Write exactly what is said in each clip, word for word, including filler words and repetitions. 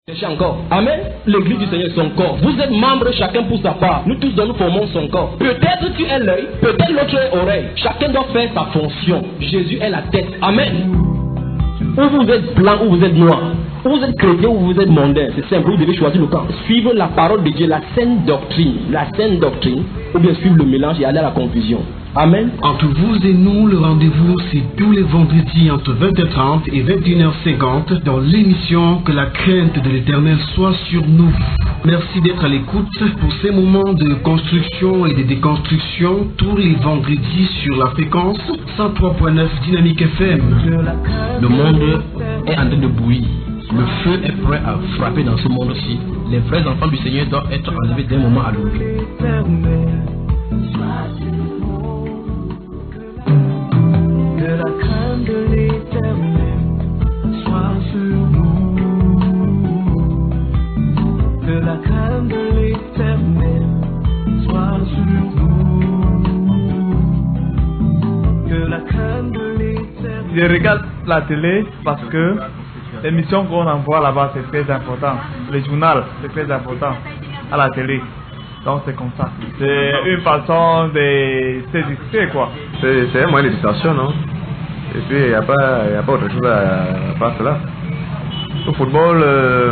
Encore. Amen. L'église du Seigneur est son corps. Vous êtes membres, chacun pour sa part. Nous tous, nous formons son corps. Peut-être tu es l'œil, peut-être l'autre est l'oreille. Chacun doit faire sa fonction. Jésus est la tête. Amen. Ou vous êtes blanc ou vous êtes noir. Ou vous êtes chrétien ou vous êtes mondain. C'est simple, vous devez choisir le camp. Suivre la parole de Dieu, la saine doctrine. La saine doctrine. Ou bien suivre le mélange et aller à la confusion. Amen. Entre vous et nous, le rendez-vous, c'est tous les vendredis entre vingt heures trente et vingt et une heures cinquante dans l'émission Que la crainte de l'Éternel soit sur nous. Merci d'être à l'écoute pour ces moments de construction et de déconstruction tous les vendredis sur la fréquence cent trois point neuf Dynamique F M. Le monde est en train de bouillir. Le feu est prêt à frapper dans ce monde-ci. Les vrais enfants du Seigneur doivent être enlevés d'un moment à l'autre. Que la crainte de l'Éternel soit sur nous. Que la crainte de l'Éternel soit sur nous. Que la crainte de l'Éternel. Je regarde la télé parce que l'émission qu'on envoie là-bas c'est très important. Le journal c'est très important à la télé. Donc c'est comme ça. C'est une façon de se distraire quoi. C'est un moyen de distraction, non? Et puis il n'y a, a pas autre chose à, à part cela. Au football, euh,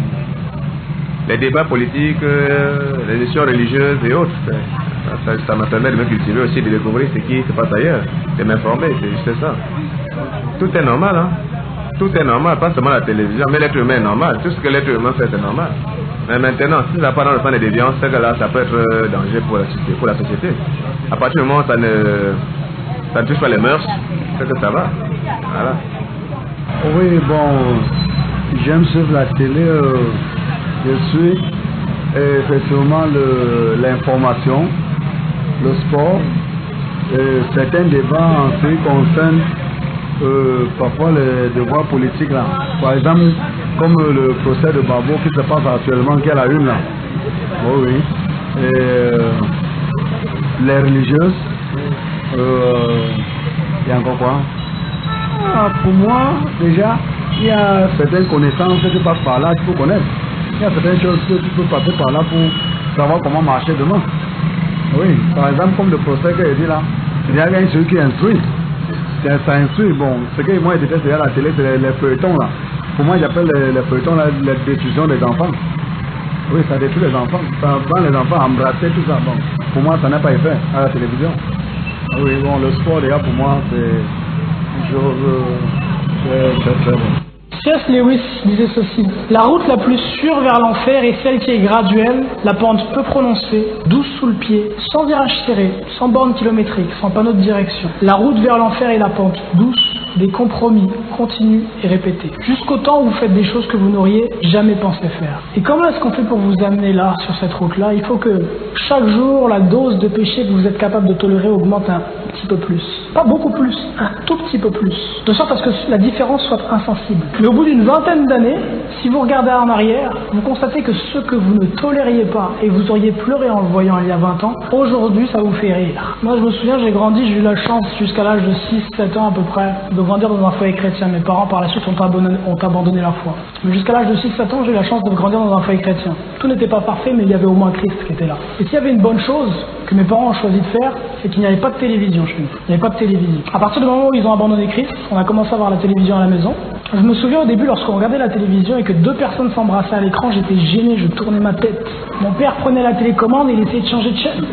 les débats politiques, euh, les questions religieuses et autres, ça, ça me permet de me cultiver aussi, de découvrir ce qui se passe ailleurs, de m'informer, c'est juste ça. Tout est normal, hein? Tout est normal, pas seulement la télévision, mais l'être humain est normal. Tout ce que l'être humain fait, c'est normal. Mais maintenant, si ça part dans le plan de déviance, c'est que là, ça peut être danger pour la société. Pour la société. À partir du moment où ça ne, ça ne touche pas les mœurs, c'est que ça va. Voilà. Oui, bon, j'aime suivre la télé. Euh, je suis effectivement l'information, le, le sport, et certains débats en ce qui concerne Euh, parfois les devoirs politiques là. Par exemple, comme euh, le procès de Babo qui se passe actuellement, qui est la une là. Oh oui. Et euh, les religieuses. Il euh, y a encore quoi? Ah, pour moi, déjà, il y a certaines connaissances que tu passes par là, tu peux connaître. Il y a certaines choses que tu peux passer par là pour savoir comment marcher demain. Oui, par exemple, comme le procès que j'ai dit là, il y a un celui qui instruit. Ça instruit, bon, ce que moi je déteste à la télé, c'est les, les feuilletons là. Pour moi, j'appelle les, les feuilletons là, les décisions des enfants. Oui, ça détruit les enfants. Ça prend les enfants à embrasser tout ça. Bon, pour moi, ça n'a pas effet à la télévision. Oui, bon, le sport déjà pour moi, c'est une chose euh, très très bon. C S Lewis disait ceci: la route la plus sûre vers l'enfer est celle qui est graduelle, la pente peu prononcée, douce sous le pied, sans virage serré, sans borne kilométrique, sans panneau de direction. La route vers l'enfer est la pente douce, des compromis continus et répétés, jusqu'au temps où vous faites des choses que vous n'auriez jamais pensé faire. Et comment est-ce qu'on fait pour vous amener là, sur cette route-là? Il faut que chaque jour, la dose de péché que vous êtes capable de tolérer augmente un petit peu plus. Pas beaucoup plus, un tout petit peu plus. De sorte à ce que la différence soit insensible. Mais au bout d'une vingtaine d'années, si vous regardez en arrière, vous constatez que ce que vous ne tolériez pas et vous auriez pleuré en le voyant il y a vingt ans, aujourd'hui ça vous fait rire. Moi je me souviens, j'ai grandi, j'ai eu la chance jusqu'à l'âge de six sept ans à peu près de grandir dans un foyer chrétien. Mes parents par la suite ont abandonné, ont abandonné la foi. Mais jusqu'à l'âge de six sept ans, j'ai eu la chance de grandir dans un foyer chrétien. Tout n'était pas parfait, mais il y avait au moins Christ qui était là. Et s'il y avait une bonne chose que mes parents ont choisi de faire, c'est qu'il n'y avait pas de télévision chez nous. Il n'y avait pas de télévision. À partir du moment où ils ont abandonné Christ, on a commencé à voir la télévision à la maison. Je me souviens au début, lorsqu'on regardait la télévision et que deux personnes s'embrassaient à l'écran, j'étais gêné, je tournais ma tête. Mon père prenait la télécommande et il essayait de changer de chaîne.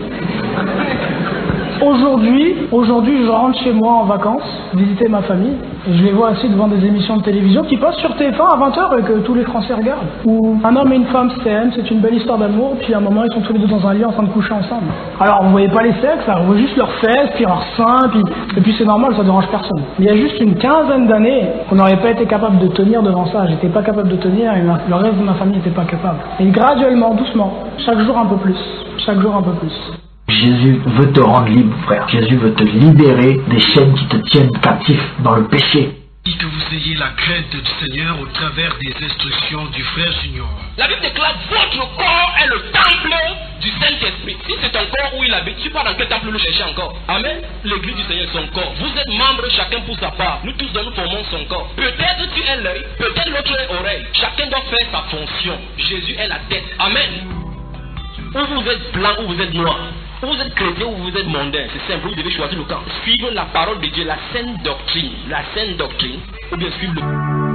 Aujourd'hui, aujourd'hui, je rentre chez moi en vacances, visiter ma famille, et je les vois assis devant des émissions de télévision qui passent sur T F un à vingt heures et que tous les Français regardent. Où un homme et une femme s'aiment, c'est une belle histoire d'amour, puis à un moment ils sont tous les deux dans un lit en train de coucher ensemble. Alors vous voyez pas les sexes, alors, vous voyez juste leurs fesses, puis leurs seins, puis... et puis c'est normal, ça dérange personne. Mais il y a juste une quinzaine d'années, on n'aurait pas été capable de tenir devant ça, j'étais pas capable de tenir et le reste de ma famille n'était pas capable. Et graduellement, doucement, chaque jour un peu plus, chaque jour un peu plus. Jésus veut te rendre libre, frère. Jésus veut te libérer des chaînes qui te tiennent captif dans le péché. Que vous ayez la crainte du Seigneur au travers des instructions du frère Junior. La Bible déclare votre corps est le temple du Saint-Esprit. Si c'est ton corps où il habite, tu sais pas dans quel temple le chercher encore. Amen. L'église du Seigneur est son corps. Vous êtes membres, chacun pour sa part. Nous tous nous formons son corps. Peut-être tu es l'œil, peut-être l'autre est oreille. Chacun doit faire sa fonction. Jésus est la tête. Amen. Ou vous êtes blanc ou vous êtes noir. Ou vous êtes chrétien ou vous êtes mondain, c'est simple, vous devez choisir le camp. Suivre la parole de Dieu, la saine doctrine, la saine doctrine, ou bien suivre le...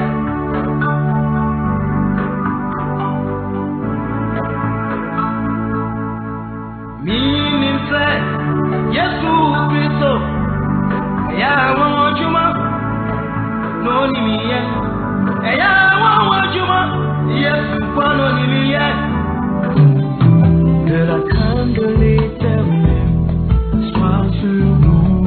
Minimse, Yesu Christo, ya wajuma, no nimiye, ya wajuma, Yesu kwa no nimiye. Que la crainte de l'Éternel soit sur nous.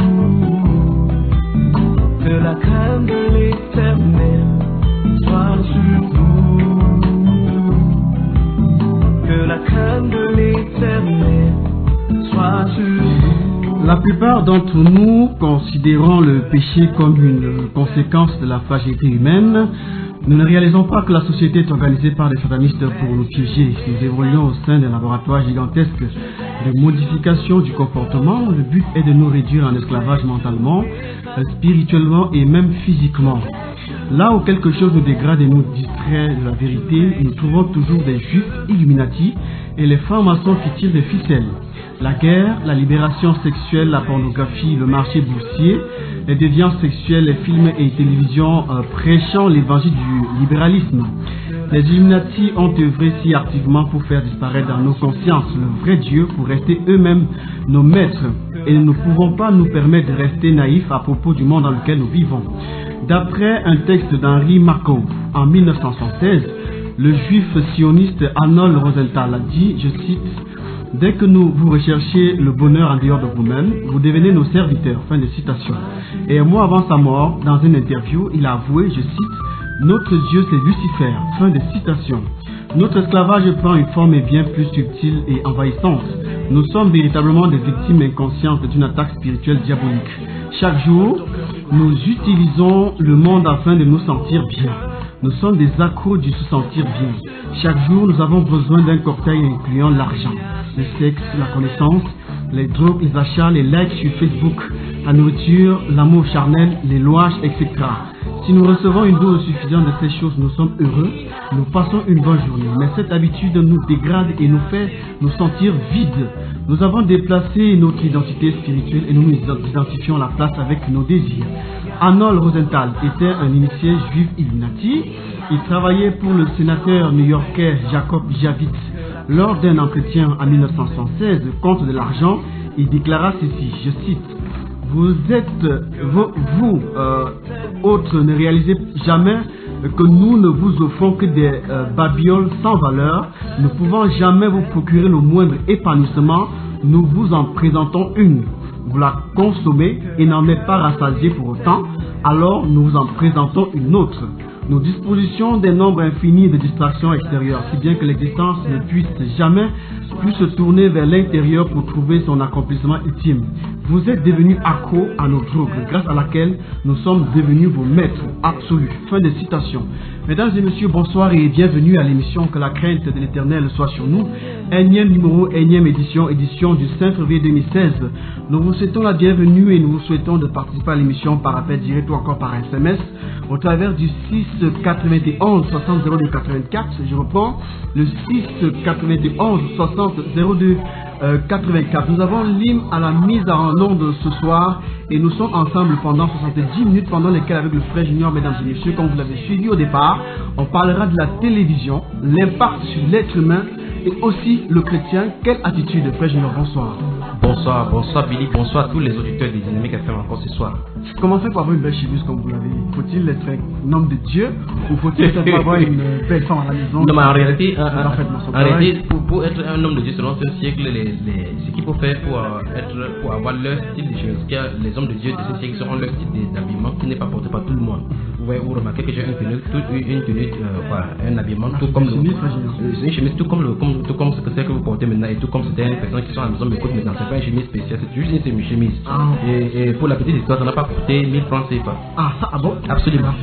Que la crainte de l'Éternel soit sur nous. Que la crainte de l'Éternel soit sur nous. La plupart d'entre nous considérons le péché comme une conséquence de la fragilité humaine. Nous ne réalisons pas que la société est organisée par des satanistes pour nous piéger. Nous évoluons au sein d'un laboratoire gigantesque de modification du comportement. Le but est de nous réduire en esclavage mentalement, spirituellement et même physiquement. Là où quelque chose nous dégrade et nous distrait de la vérité, nous trouvons toujours des juifs illuminati et les francs-maçons qui tirent des ficelles. La guerre, la libération sexuelle, la pornographie, le marché boursier, les déviances sexuelles, les films et télévisions euh, prêchant l'évangile du libéralisme. Les Illuminati ont œuvré si activement pour faire disparaître dans nos consciences le vrai Dieu pour rester eux-mêmes nos maîtres. Et nous ne pouvons pas nous permettre de rester naïfs à propos du monde dans lequel nous vivons. D'après un texte d'Henry Markov en mille neuf cent soixante-seize, le juif sioniste Arnold Rosenthal a dit, je cite, « Dès que nous vous recherchez le bonheur en dehors de vous-même, vous devenez nos serviteurs. » Fin de citation. Et un mois avant sa mort, dans une interview, il a avoué, je cite, « Notre Dieu c'est Lucifer. » Fin de citation. Notre esclavage prend une forme bien plus subtile et envahissante. Nous sommes véritablement des victimes inconscientes d'une attaque spirituelle diabolique. Chaque jour, nous utilisons le monde afin de nous sentir bien. Nous sommes des accros du se sentir bien. Chaque jour, nous avons besoin d'un cocktail incluant l'argent, le sexe, la connaissance, les drogues, les achats, les likes sur Facebook, la nourriture, l'amour charnel, les louanges, et cetera. Si nous recevons une dose suffisante de ces choses, nous sommes heureux, nous passons une bonne journée. Mais cette habitude nous dégrade et nous fait nous sentir vides. Nous avons déplacé notre identité spirituelle et nous nous identifions la place avec nos désirs. Arnold Rosenthal était un initié juif illuminati. Il travaillait pour le sénateur new-yorkais Jacob Javits. Lors d'un entretien en mille neuf cent soixante-seize contre de l'argent, il déclara ceci, je cite, « Vous êtes, vous, vous euh, autres, ne réalisez jamais que nous ne vous offrons que des euh, babioles sans valeur. Ne pouvant jamais vous procurer le moindre épanouissement, nous vous en présentons une. Vous la consommez et n'en êtes pas rassasié pour autant, alors nous vous en présentons une autre. Nous dispositions d'un nombre infini de distractions extérieures, si bien que l'existence ne puisse jamais plus se tourner vers l'intérieur pour trouver son accomplissement ultime. Vous êtes devenus accros à nos drogues, grâce à laquelle nous sommes devenus vos maîtres absolus. » Fin de citation. Mesdames et messieurs, bonsoir et bienvenue à l'émission Que la crainte de l'Éternel soit sur nous. Énième numéro, énième édition, édition du cinq février deux mille seize. Nous vous souhaitons la bienvenue et nous vous souhaitons de participer à l'émission par appel direct ou encore par S M S au travers du six quatre-vingt-onze soixante zéro deux quatre-vingt-quatre. Je reprends le six quatre-vingt-onze soixante zéro deux quatre-vingt-quatre. Nous avons l'hymne à la mise en onde ce soir et nous sommes ensemble pendant soixante-dix minutes pendant lesquelles avec le frère Junior, mesdames et messieurs, comme vous l'avez suivi au départ, on parlera de la télévision, l'impact sur l'être humain et aussi le chrétien. Quelle attitude, frère Junior? Bonsoir. Bonsoir, bonsoir Billy, bonsoir à tous les auditeurs des Dynamiques F M encore ce soir. Commencez par avoir une belle cheville comme vous l'avez. Faut-il être un homme de Dieu ou faut-il simplement avoir une belle femme à la maison? Non, mais en réalité, en, en, en réalité pour, pour être un homme de Dieu selon ce siècle, les, les, ce qu'il faut faire pour, être, pour avoir leur style de choses, car les hommes de Dieu de ce siècle seront leur style d'habillement qui n'est pas porté par tout le monde. ouais, vous remarquez que j'ai une tenue, tout, une tenue, euh, quoi, un habillement, tout comme le, euh, c'est une chemise, tout comme le, comme, tout comme ce que c'est que vous portez maintenant, et tout comme c'était une personne qui sont à la maison m'écoute maintenant, c'est pas une chemise spéciale, c'est juste une chemise. Ah. Et, et pour la petite histoire, ça n'a pas coûté mille francs C F A. Ah, ah bon? Absolument.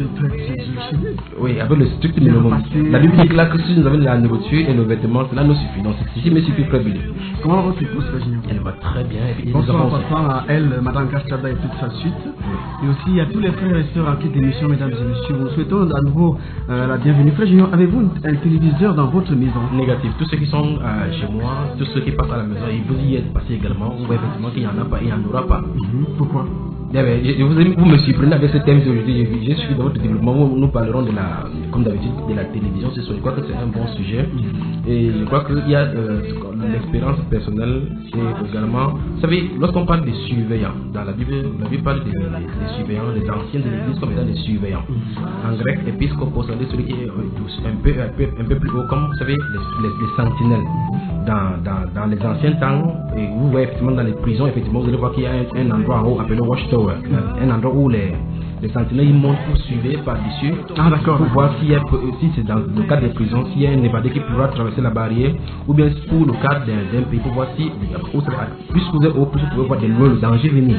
Oui, avec le strict minimum. La Bible dit là que si nous avons la nourriture et le vêtement, cela nous suffit. Donc, c'est ici, mais suffit très bien. Comment votre épouse, Virginie? Elle va très bien. Bonsoir, en passant à elle, Madame Gastaba et toute sa suite. Et aussi à tous les frères et sœurs en quête d'émission, mesdames et messieurs. Nous souhaitons à nouveau euh, la bienvenue. Frère Junior, avez-vous un téléviseur dans votre maison? Négatif. Tous ceux qui sont euh, chez moi, tous ceux qui passent à la maison, ils vous y êtes passés également. Vous voyez effectivement qu'il n'y en a pas et il n'y en aura pas. Mm-hmm. Pourquoi? Eh bien, je, vous, vous me surprenez avec ce thème aujourd'hui. Je, je suis dans votre développement où nous parlerons de la, comme d'habitude, de la télévision. Je crois que c'est un bon sujet. Et je crois qu'il y a euh, l'expérience personnelle. C'est également, vous savez, lorsqu'on parle des surveillants, dans la Bible, la Bible parle des, des, des surveillants, des anciens de l'église comme étant des surveillants. En grec, épiscopos, c'est celui qui est un peu, un peu, un peu plus haut, comme vous savez, les, les, les sentinelles. Dans, dans, dans les anciens temps, et vous voyez effectivement dans les prisons, effectivement, vous allez voir qu'il y a un, un endroit en haut appelé Watchtower, mm. un endroit où les, les sentinelles ils montent pour suivre par-dessus, ah, d'accord, pour voir s'il y a, si c'est dans le cadre des prisons, s'il y a un évadé qui pourra traverser la barrière, ou bien pour le cadre d'un pays, pour voir si, plus vous êtes haut, plus vous pouvez voir de loin le danger venir.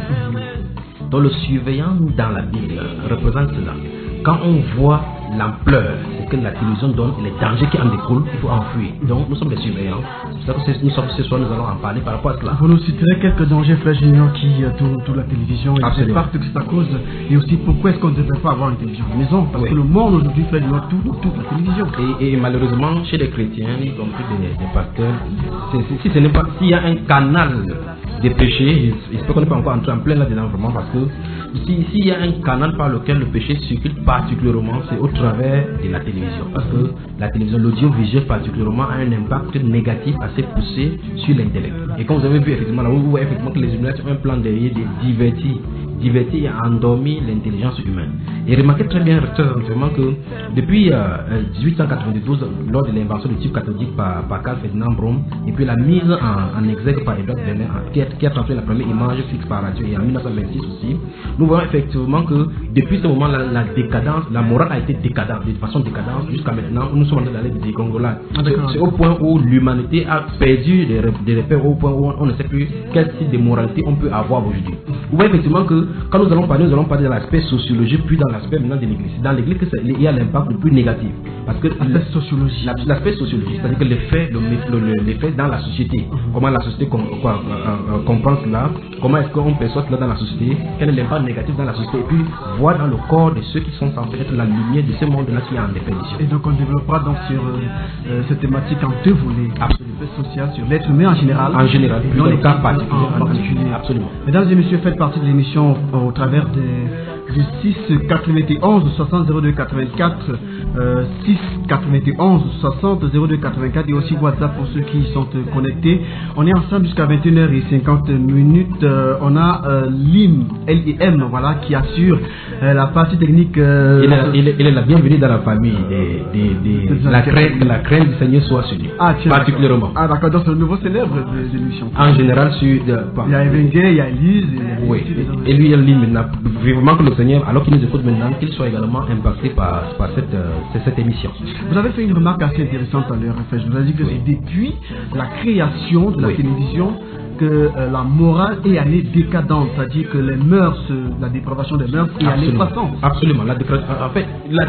Mm. Donc le surveillant dans la Bible représente cela. Quand on voit l'ampleur, c'est que la télévision donne et les dangers qui en découlent, il faut enfuir. Donc nous sommes des surveillants. C'est pour ça que nous sommes ce soir, nous allons en parler par rapport à cela. Vous nous citerez quelques dangers, frère Junior, qui tournent toute la télévision et c'est parce que c'est à cause. Et aussi pourquoi est-ce qu'on ne devrait pas avoir une télévision à la maison? Parce oui. que le monde aujourd'hui, frère Junior, tourne toute la télévision. Et, et malheureusement, chez les chrétiens, y compris des, des pasteurs, si ce n'est pas, s'il y a un canal des péchés, j'espère qu'on n'est pas encore entré en plein là-dedans vraiment, parce que s'il si y a un canal par lequel le péché circule particulièrement, c'est au travers de la télévision. Parce que la télévision, l'audiovisuel particulièrement, a un impact négatif assez poussé sur l'intellect. Et comme vous avez vu effectivement, là, vous voyez effectivement que les humains ont un plan derrière de divertir. diverti et endormi l'intelligence humaine. Et remarquez très bien vraiment que depuis euh, dix-huit cent quatre-vingt-douze, lors de l'invention du tube cathodique par, par Carl Ferdinand Braun, et puis la mise en, en exergue par Edward Berlin, qui a, qui a transmis la première image fixe par radio, et en mille neuf cent vingt-six aussi, nous voyons effectivement que depuis ce moment, la, la décadence, la morale a été décadente, de façon décadente, jusqu'à maintenant, nous sommes en train d'aller des Congolais. C'est au point où l'humanité a perdu des, des repères, au point où on, on ne sait plus quel type de moralité on peut avoir aujourd'hui. Vous voyez effectivement que quand nous allons parler, nous allons parler de l'aspect sociologique, puis dans l'aspect maintenant de l'église. Dans l'église, il y a l'impact le plus négatif. Parce que l'aspect sociologique, l'aspect sociologique, c'est-à-dire que l'effet, l'effet dans la société, mm-hmm. comment la société com, quoi, euh, euh, comprend cela, comment est-ce qu'on perçoit cela dans la société, quel est l'impact négatif dans la société, et puis voir dans le corps de ceux qui sont censés être la lumière de ce monde-là qui est en déperdition. Et donc on développera donc sur euh, cette thématique en deux volets. Absolument. L'aspect social sur l'être humain en général. En général, dans les cas particuliers. En particulier. Absolument. Mesdames et messieurs, faites partie de l'émission au travers de, du six quatre-vingt-onze soixante zéro deux quatre-vingt-quatre, euh, six quatre-vingt-onze soixante zéro deux quatre-vingt-quatre et aussi WhatsApp pour ceux qui sont euh, connectés. On est ensemble jusqu'à vingt et une heures cinquante minutes. Euh, on a euh, Lim, L I M, voilà, qui assure euh, la partie technique. Euh, il, est, il, est, il est la bienvenue dans la famille. Des, des, des, la, crainte, la crainte du Seigneur soit sur lui. Ah, tiens, particulièrement. Ah, d'accord, donc c'est le nouveau célèbre de, de l'émission. En général, sur. De, il y a Evengue, il y a Elise. Oui, et lui, il dit maintenant, vivement que le Seigneur, alors qu'il nous écoute maintenant, qu'il soit également impacté par, par cette, euh, cette émission. Vous avez fait une remarque assez intéressante à l'heure. Je vous ai dit que oui. c'est depuis la création de la oui. télévision que euh, la morale est allée décadente, c'est-à-dire que les mœurs, la dépravation des mœurs est allée croissante. Absolument. La en fait,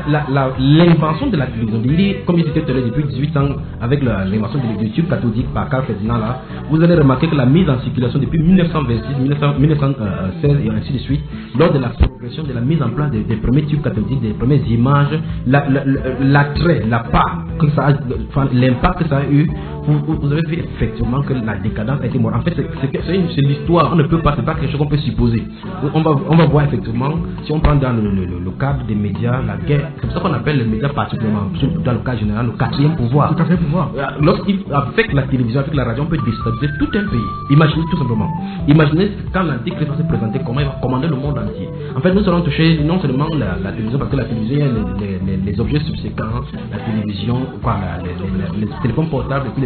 l'invention de la télévision, comme il était depuis dix-huit ans, avec l'invention de l'étude cathodique par Carl Ferdinand, là, vous allez remarquer que la mise en circulation depuis mille neuf cent vingt-six, mille neuf cent seize et ainsi de suite, lors de la progression de la mise en place des, des premiers tubes cathodiques, des premières images, l'attrait, la, la, la part, l'impact que ça a eu, vous, vous avez vu effectivement que la décadence a été morale. En fait, c'est l'histoire, on ne peut pas, c'est pas quelque chose qu'on peut supposer. On va, on va voir effectivement, si on prend dans le, le, le cadre des médias, la guerre, c'est pour ça qu'on appelle les médias particulièrement, dans le cas général, le quatrième pouvoir. Le quatrième pouvoir. Lorsqu'il, avec la télévision, avec la radio, on peut déstabiliser tout un pays. Imaginez tout simplement. Imaginez quand l'Antichrist va se présenter, comment il va commander le monde entier. En fait, nous allons toucher non seulement la, la télévision, parce que la télévision, il y a les, les, les, les objets subséquents, la télévision, quoi, la, les, les, les, les téléphones portables et puis les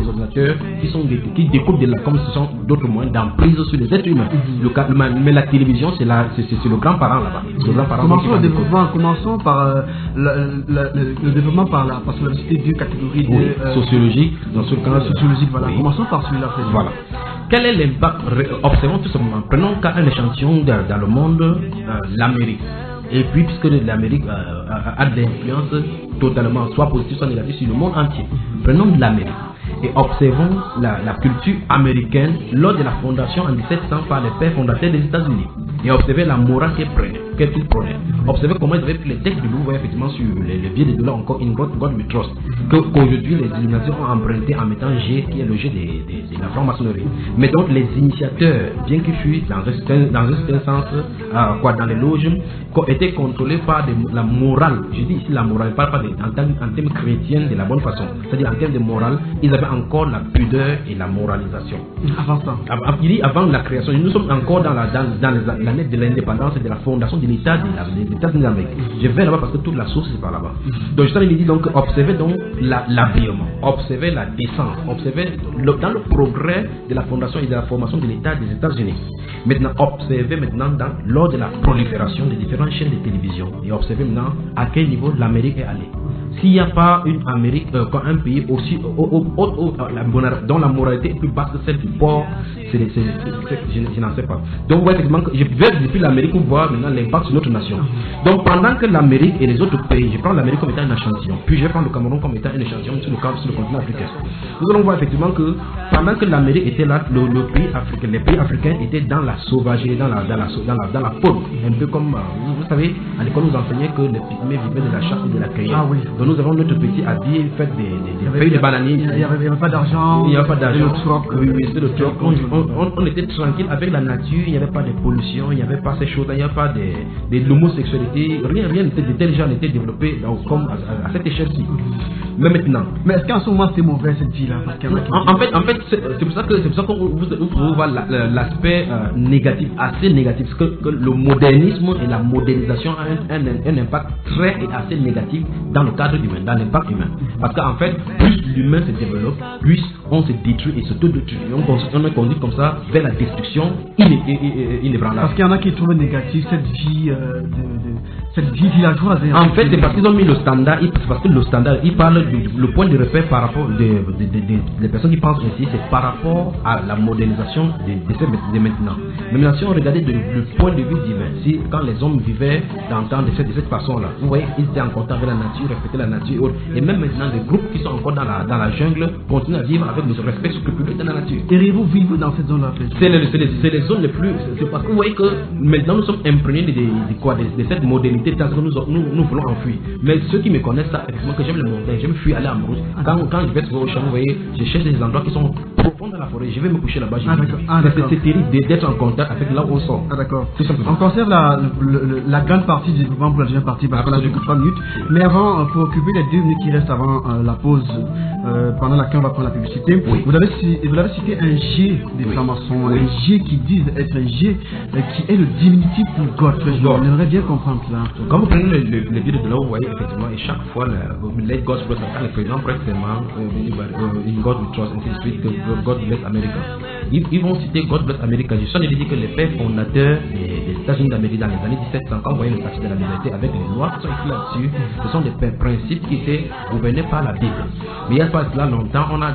des ordinateurs qui sont des, qui découpent de la, comme ce sont d'autres moyens d'emprise sur les êtres humains. Mm-hmm. le, le, mais la télévision, c'est le grand-parent là-bas. Mm-hmm. Commençons le développement, commençons par euh, le, le, le, le développement par la, parce que c'était deux catégories oui, de, euh, sociologique, dans ce cas sociologique, voilà. Oui. Commençons par celui-là. Voilà. Quel est l'impact? Observons tout simplement. Prenons un échantillon dans, dans le monde, euh, l'Amérique. Et puis, puisque l'Amérique euh, a, a de l'influence totalement, soit positive, soit négative, sur le monde entier. Prenons de l'Amérique et observons la, la culture américaine lors de la fondation en dix-sept cents par les pères fondateurs des États-Unis. Et observez la morale qu'ils prenaient, qu'ils prenaient. Observez comment ils avaient pris les textes de l'eau, effectivement, sur les, les billets de dollars, encore in God, God we trust. Qu'aujourd'hui, les illuminateurs ont emprunté en mettant G, qui est le G de, de, de la franc-maçonnerie. Mais donc, les initiateurs, bien qu'ils fussent dans un, dans un certain sens, euh, quoi, dans les loges, étaient contrôlés par de, la morale. Je dis ici la morale, pas, pas de, en, termes, en termes chrétiens de la bonne façon. C'est-à-dire en termes de morale, ils avaient encore la pudeur et la moralisation. Avant ça. Avant, il dit avant la création, nous sommes encore dans la dans, dans l'année de l'indépendance et de la fondation de l'État des États-Unis d'Amérique. Je vais là-bas parce que toute la source c'est par là-bas. Donc je il dit donc observez donc l'habillement, observez la décence, observez le, dans le progrès de la fondation et de la formation de l'État des États-Unis. Maintenant observez maintenant dans, lors de la prolifération des différentes chaînes de télévision et observez maintenant à quel niveau l'Amérique est allée. S'il n'y a pas une Amérique, euh, un pays aussi au, au, au, au, la, dont la moralité est plus basse que celle du port, c'est, c'est, c'est, je, je n'en sais pas. Donc, ouais, effectivement, je vais depuis l'Amérique pour voir maintenant l'impact sur notre nation. Donc, pendant que l'Amérique et les autres pays, je prends l'Amérique comme étant un échantillon, puis je vais prendre le Cameroun comme étant un échantillon sur le, sur le continent africain. Nous allons voir effectivement que pendant que l'Amérique était là, le, le pays africain, les pays africains étaient dans la sauvagerie, dans la, dans la, dans la, dans la faune. Un peu comme, vous, vous savez, à l'école, nous enseignait que les pygmées vivaient de la chasse et de la cueillette. Ah oui. Donc, nous avons notre petit habit fait des, des, des feuilles de bananier. Il n'y avait, avait pas d'argent. Il n'y avait pas d'argent. Oui, oui, c'est le troc. On, on, on était tranquille avec la nature. Il n'y avait pas de pollution. Il n'y avait pas ces choses. Il n'y avait pas de, de l'homosexualité. Rien, rien de tel genre n'était développé donc, comme à, à cette échelle-ci. Mais maintenant. Mais est-ce qu'en ce moment c'est mauvais cette vie-là? En, en fait, en fait c'est pour ça que c'est pour ça qu'on vous, vous, vous voit l'aspect euh, négatif, assez négatif, que, que le modernisme et la modernisation ont un, un, un impact très et assez négatif dans le cadre humain, dans l'impact humain. Parce qu'en fait, plus l'humain se développe, plus on se détruit et se détruit. On, on est conduit comme ça vers la destruction inébranlable. Parce qu'il y en a qui trouvent négatif cette vie, euh, de, de, cette vie villageoise. En fait, c'est parce qu'ils ont mis le standard. C'est parce que le standard, il parle du le point de repère par rapport des de, de, de, de personnes qui pensent ainsi, c'est par rapport à la modernisation de, de, de maintenant. Mais maintenant, si on regardait de, le point de vue divin, si quand les hommes vivaient dans le temps de cette, de cette façon-là, vous voyez, ils étaient en contact avec la nature, respectaient la nature et autres. Et même maintenant, des groupes qui sont encore dans la, dans la jungle continuent à vivre avec le respect scrupuleux dans la nature. Auriez-vous vivre dans cette zone-là? C'est les, les, les zones les plus. C'est parce que vous voyez que maintenant nous sommes imprégnés de, de, de, quoi, de, de cette modernité parce que nous, nous, nous voulons enfuir. Mais ceux qui me connaissent, ça, effectivement, que j'aime les montagnes, j'aime fuir aller en brousse. Quand, quand je vais trouver au champ, vous voyez, je cherche des endroits qui sont profonds dans la forêt. Je vais me coucher là-bas. Ah, ah, c'est terrible d'être en contact avec là où on sort. Ah, d'accord. On conserve la, le, la grande partie du développement pour la deuxième partie parce qu'on a juste trois minutes. Mais avant, pour occuper les deux minutes qui restent avant euh, la pause, euh, pendant laquelle on va prendre la publicité, oui. vous, avez, vous avez cité un G des oui. francs-maçons, oui. un G qui dit être un G euh, qui est le diminutif pour God. On aimerait bien comprendre cela. Quand vous prenez le, le, le vidéo de là, vous voyez effectivement, et chaque fois, le let God bless America, le président précisément, euh, in God we trust, ainsi de suite, que God bless America. Ils, ils vont citer God bless America. Je suis en train de dire que les pères fondateurs des, des États-Unis d'Amérique dans les années dix-sept cents, quand vous voyez le statut de la liberté avec les lois qui sont écrites là-dessus, ce sont des principes qui étaient gouvernés par la Bible. Mais il y a pas cela longtemps, on a,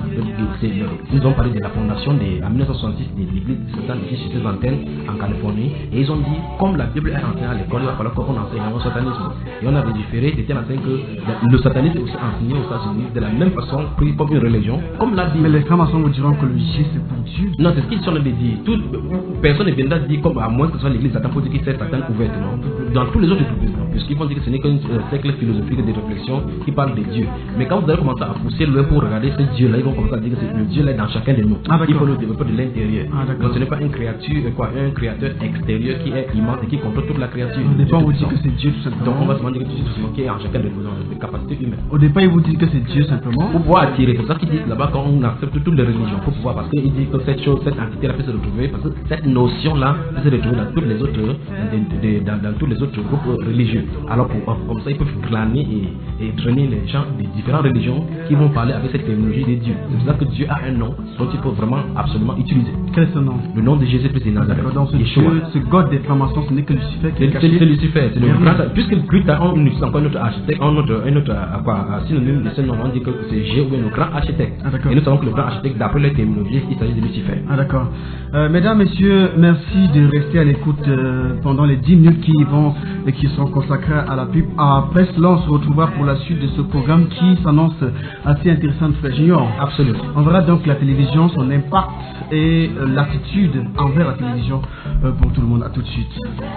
nous ont parlé de la fondation de, en mille neuf cent soixante-six de l'église ici sur ces antennes en Californie, et ils ont dit, comme la Bible est enseignée à l'école, il va falloir qu'on enseigne au satanisme. Et on avait différé, c'était enseigné que le satanisme est aussi enseigné aux États-Unis de la même façon, pris comme une religion, comme la Bible. Mais les francs-maçons vous diront que le G c'est pour Dieu. Non, c'est ce qu'ils sont en train de dire. Toute personne ne viendra dire, comme à moins que ce soit l'église Satan pour dire qu'il sait Satan ouvertement. Dans tous les autres établissements, puisqu'ils vont dire que ce n'est qu'un cercle philosophique et de réflexion qui parle de Dieu. Mais quand vous allez commencer à pousser loin pour regarder ce Dieu-là, ils vont commencer à dire que le Dieu là est dans chacun de nous. Ah, il faut le développer de l'intérieur. Ah, donc ce n'est pas une créature, quoi, un créateur extérieur qui est immense et qui contrôle toute la créature. Au départ, on vous dit que c'est Dieu tout simplement. Donc on va se demander que Dieu tout simplement qui est en chacun de nous, des capacités humaines. Au départ, ils vous disent que c'est Dieu simplement. Pour pouvoir attirer, c'est ça qu'ils disent là-bas quand on accepte toutes les religions. Pour pouvoir, parce qu'ils disent que cette chose chose, cette entité-là peut se retrouver, parce que cette notion-là peut se retrouver dans tous les autres, de, de, dans, dans tous les autres groupes religieux. Alors pour, comme ça, ils peuvent glaner et, et traîner les gens des différentes religions qui vont parler avec cette terminologie de Dieu. C'est pour ça que Dieu a un nom dont il faut vraiment absolument utiliser. Quel est ce nom? Le nom de Jésus-Christ de Nazareth. Dans ce Dieu, ce God d'information, ce n'est que Lucifer qui est caché. C'est Lucifer, c'est le grand. Puisque plus tard, on utilise encore un autre architecte, un autre, un autre quoi, synonyme de ce nom, on dit que c'est G ou bien le grand architecte. Ah, et nous savons que le grand architecte, d'après les terminologies, il s'agit de Lucifer. Ah d'accord. Euh, mesdames, messieurs, merci de rester à l'écoute euh, pendant les dix minutes qui vont et qui sont consacrées à la pub. Après cela, on se retrouvera pour la suite de ce programme qui s'annonce assez intéressant, frère Junior. Absolument. On verra donc la télévision, son impact et euh, l'attitude envers la télévision euh, pour tout le monde. À tout de suite.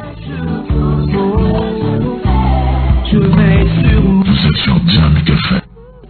Je vais sur vous. Vous êtes sur Dynamique F M.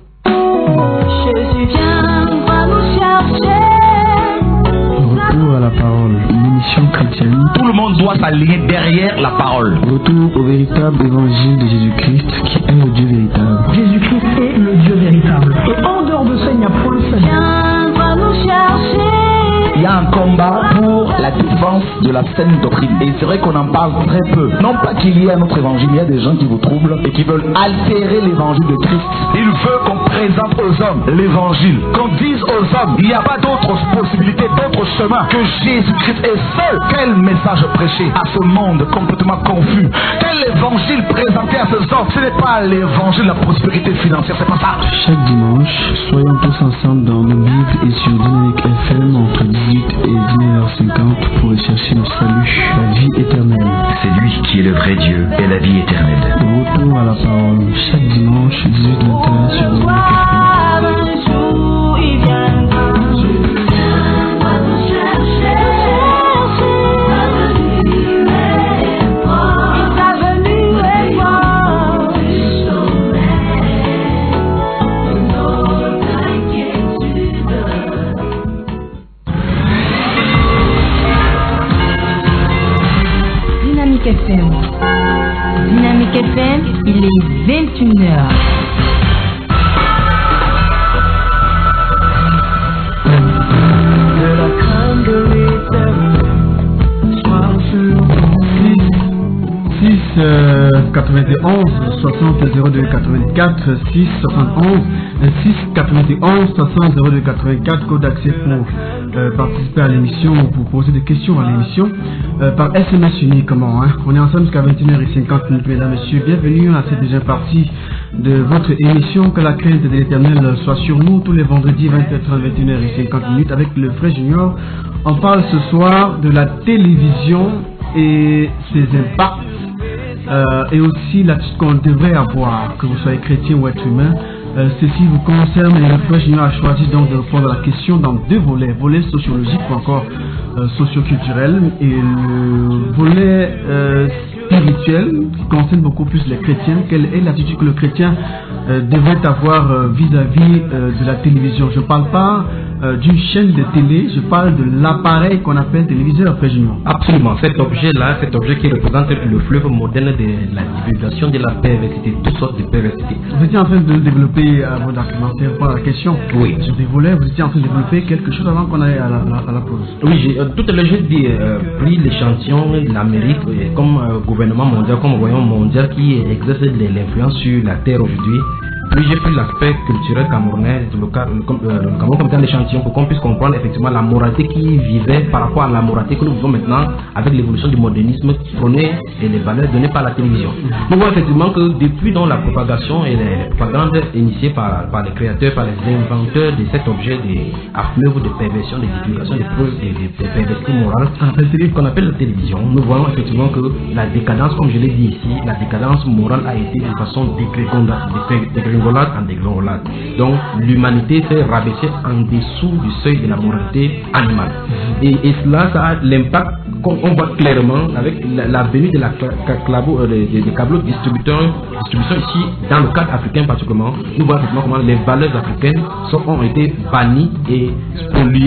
Jésus viendra nous chercher. Retour à la parole, une émission chrétienne. Tout le monde doit s'aligner derrière la parole. Retour au véritable évangile de Jésus-Christ qui est le Dieu véritable. Jésus-Christ est le Dieu véritable. Et en dehors de ça, il n'y a point le salut. Viendra nous chercher. Il y a un combat pour la défense de la saine doctrine. Et c'est vrai qu'on en parle très peu. Non pas qu'il y ait un autre évangile, il y a des gens qui vous troublent et qui veulent altérer l'évangile de Christ. Il veut qu'on présente aux hommes l'évangile. Qu'on dise aux hommes, il n'y a pas d'autre possibilité, d'autre chemin que Jésus-Christ est seul. Quel message prêcher à ce monde complètement confus? Quel évangile présenter à ce hommes? Ce n'est pas l'évangile de la prospérité financière, c'est pas ça. Chaque dimanche, soyons tous ensemble dans nos Bibles et sur Dynamique F M entre dix-huit et dix-neuf heures cinquante pour rechercher le salut, la vie éternelle. C'est lui qui est le vrai Dieu et la vie éternelle. Retour à la parole, chaque dimanche, dix-huit vingt sur Dynamique F M. F M. Dynamique F M, il est vingt et une heures. De la crainte de l'éternel, sois sur six quatre-vingt-onze soixante zéro deux quatre-vingt-quatre six soixante-onze six quatre-vingt-onze soixante zéro deux quatre-vingt-quatre, code d'accès pour euh, participer à l'émission ou pour poser des questions à l'émission euh, par S M S unique. Comment hein? On est ensemble jusqu'à vingt et une heures cinquante minutes, mesdames et messieurs. Bienvenue à cette deuxième partie de votre émission. Que la crainte de l'Éternel soit sur nous tous les vendredis vingt heures trente, vingt et une heures cinquante minutes avec le frère Junior. On parle ce soir de la télévision et ses impacts. Euh, et aussi l'attitude qu'on devrait avoir, que vous soyez chrétien ou être humain. Euh, ceci vous concerne et le frère Junior a choisi donc de répondre à la question dans deux volets, volet sociologique ou encore euh, socio-culturel, et le volet euh, spirituel qui concerne beaucoup plus les chrétiens. Quelle est l'attitude que le chrétien euh, devrait avoir euh, vis-à-vis euh, de la télévision? Je ne parle pas euh, d'une chaîne de télé, je parle de l'appareil qu'on appelle téléviseur, frère Junior. Absolument, cet objet-là, cet objet qui représente le fleuve moderne de la divulgation de la perversité, toutes sortes de perversité. Vous étiez en train de développer euh, vos documentaires pour la question. Oui. Sur des volets, vous étiez en train de développer quelque chose avant qu'on aille à la, à la, à la pause. Oui, j'ai, euh, tout à l'heure, j'ai dit, euh, pris l'échantillon de l'Amérique euh, comme euh, gouvernement mondial, comme voyant mondial qui exerce de l'influence sur la terre aujourd'hui. Puis j'ai pris l'aspect culturel camerounais, le, comme, euh, le Cameroun comme étant l'échantillon pour qu'on puisse comprendre effectivement la moralité qui vivait par rapport à la moralité que nous vivons maintenant avec l'évolution du modernisme qui prônait et les valeurs données par la télévision. Nous voyons effectivement que depuis donc, la propagation et les propagandes initiées par, par les créateurs, par les inventeurs de cet objet de, à fleuve de perversion, de divulgation, de preuves de, de, de perversité morale, c'est ce qu'on appelle la télévision. Nous voyons effectivement que la décadence, comme je l'ai dit ici, la décadence morale a été de façon dégringolade en dégringolade. Donc l'humanité s'est rabaissée en dessous du seuil de la moralité animale. Et, et cela, ça a l'impact qu'on voit clairement avec la, la venue de la clavo, euh, des, des câbles distributeurs, distribution ici dans le cadre africain particulièrement. Nous voyons effectivement comment les valeurs africaines sont, ont été bannies et spoliées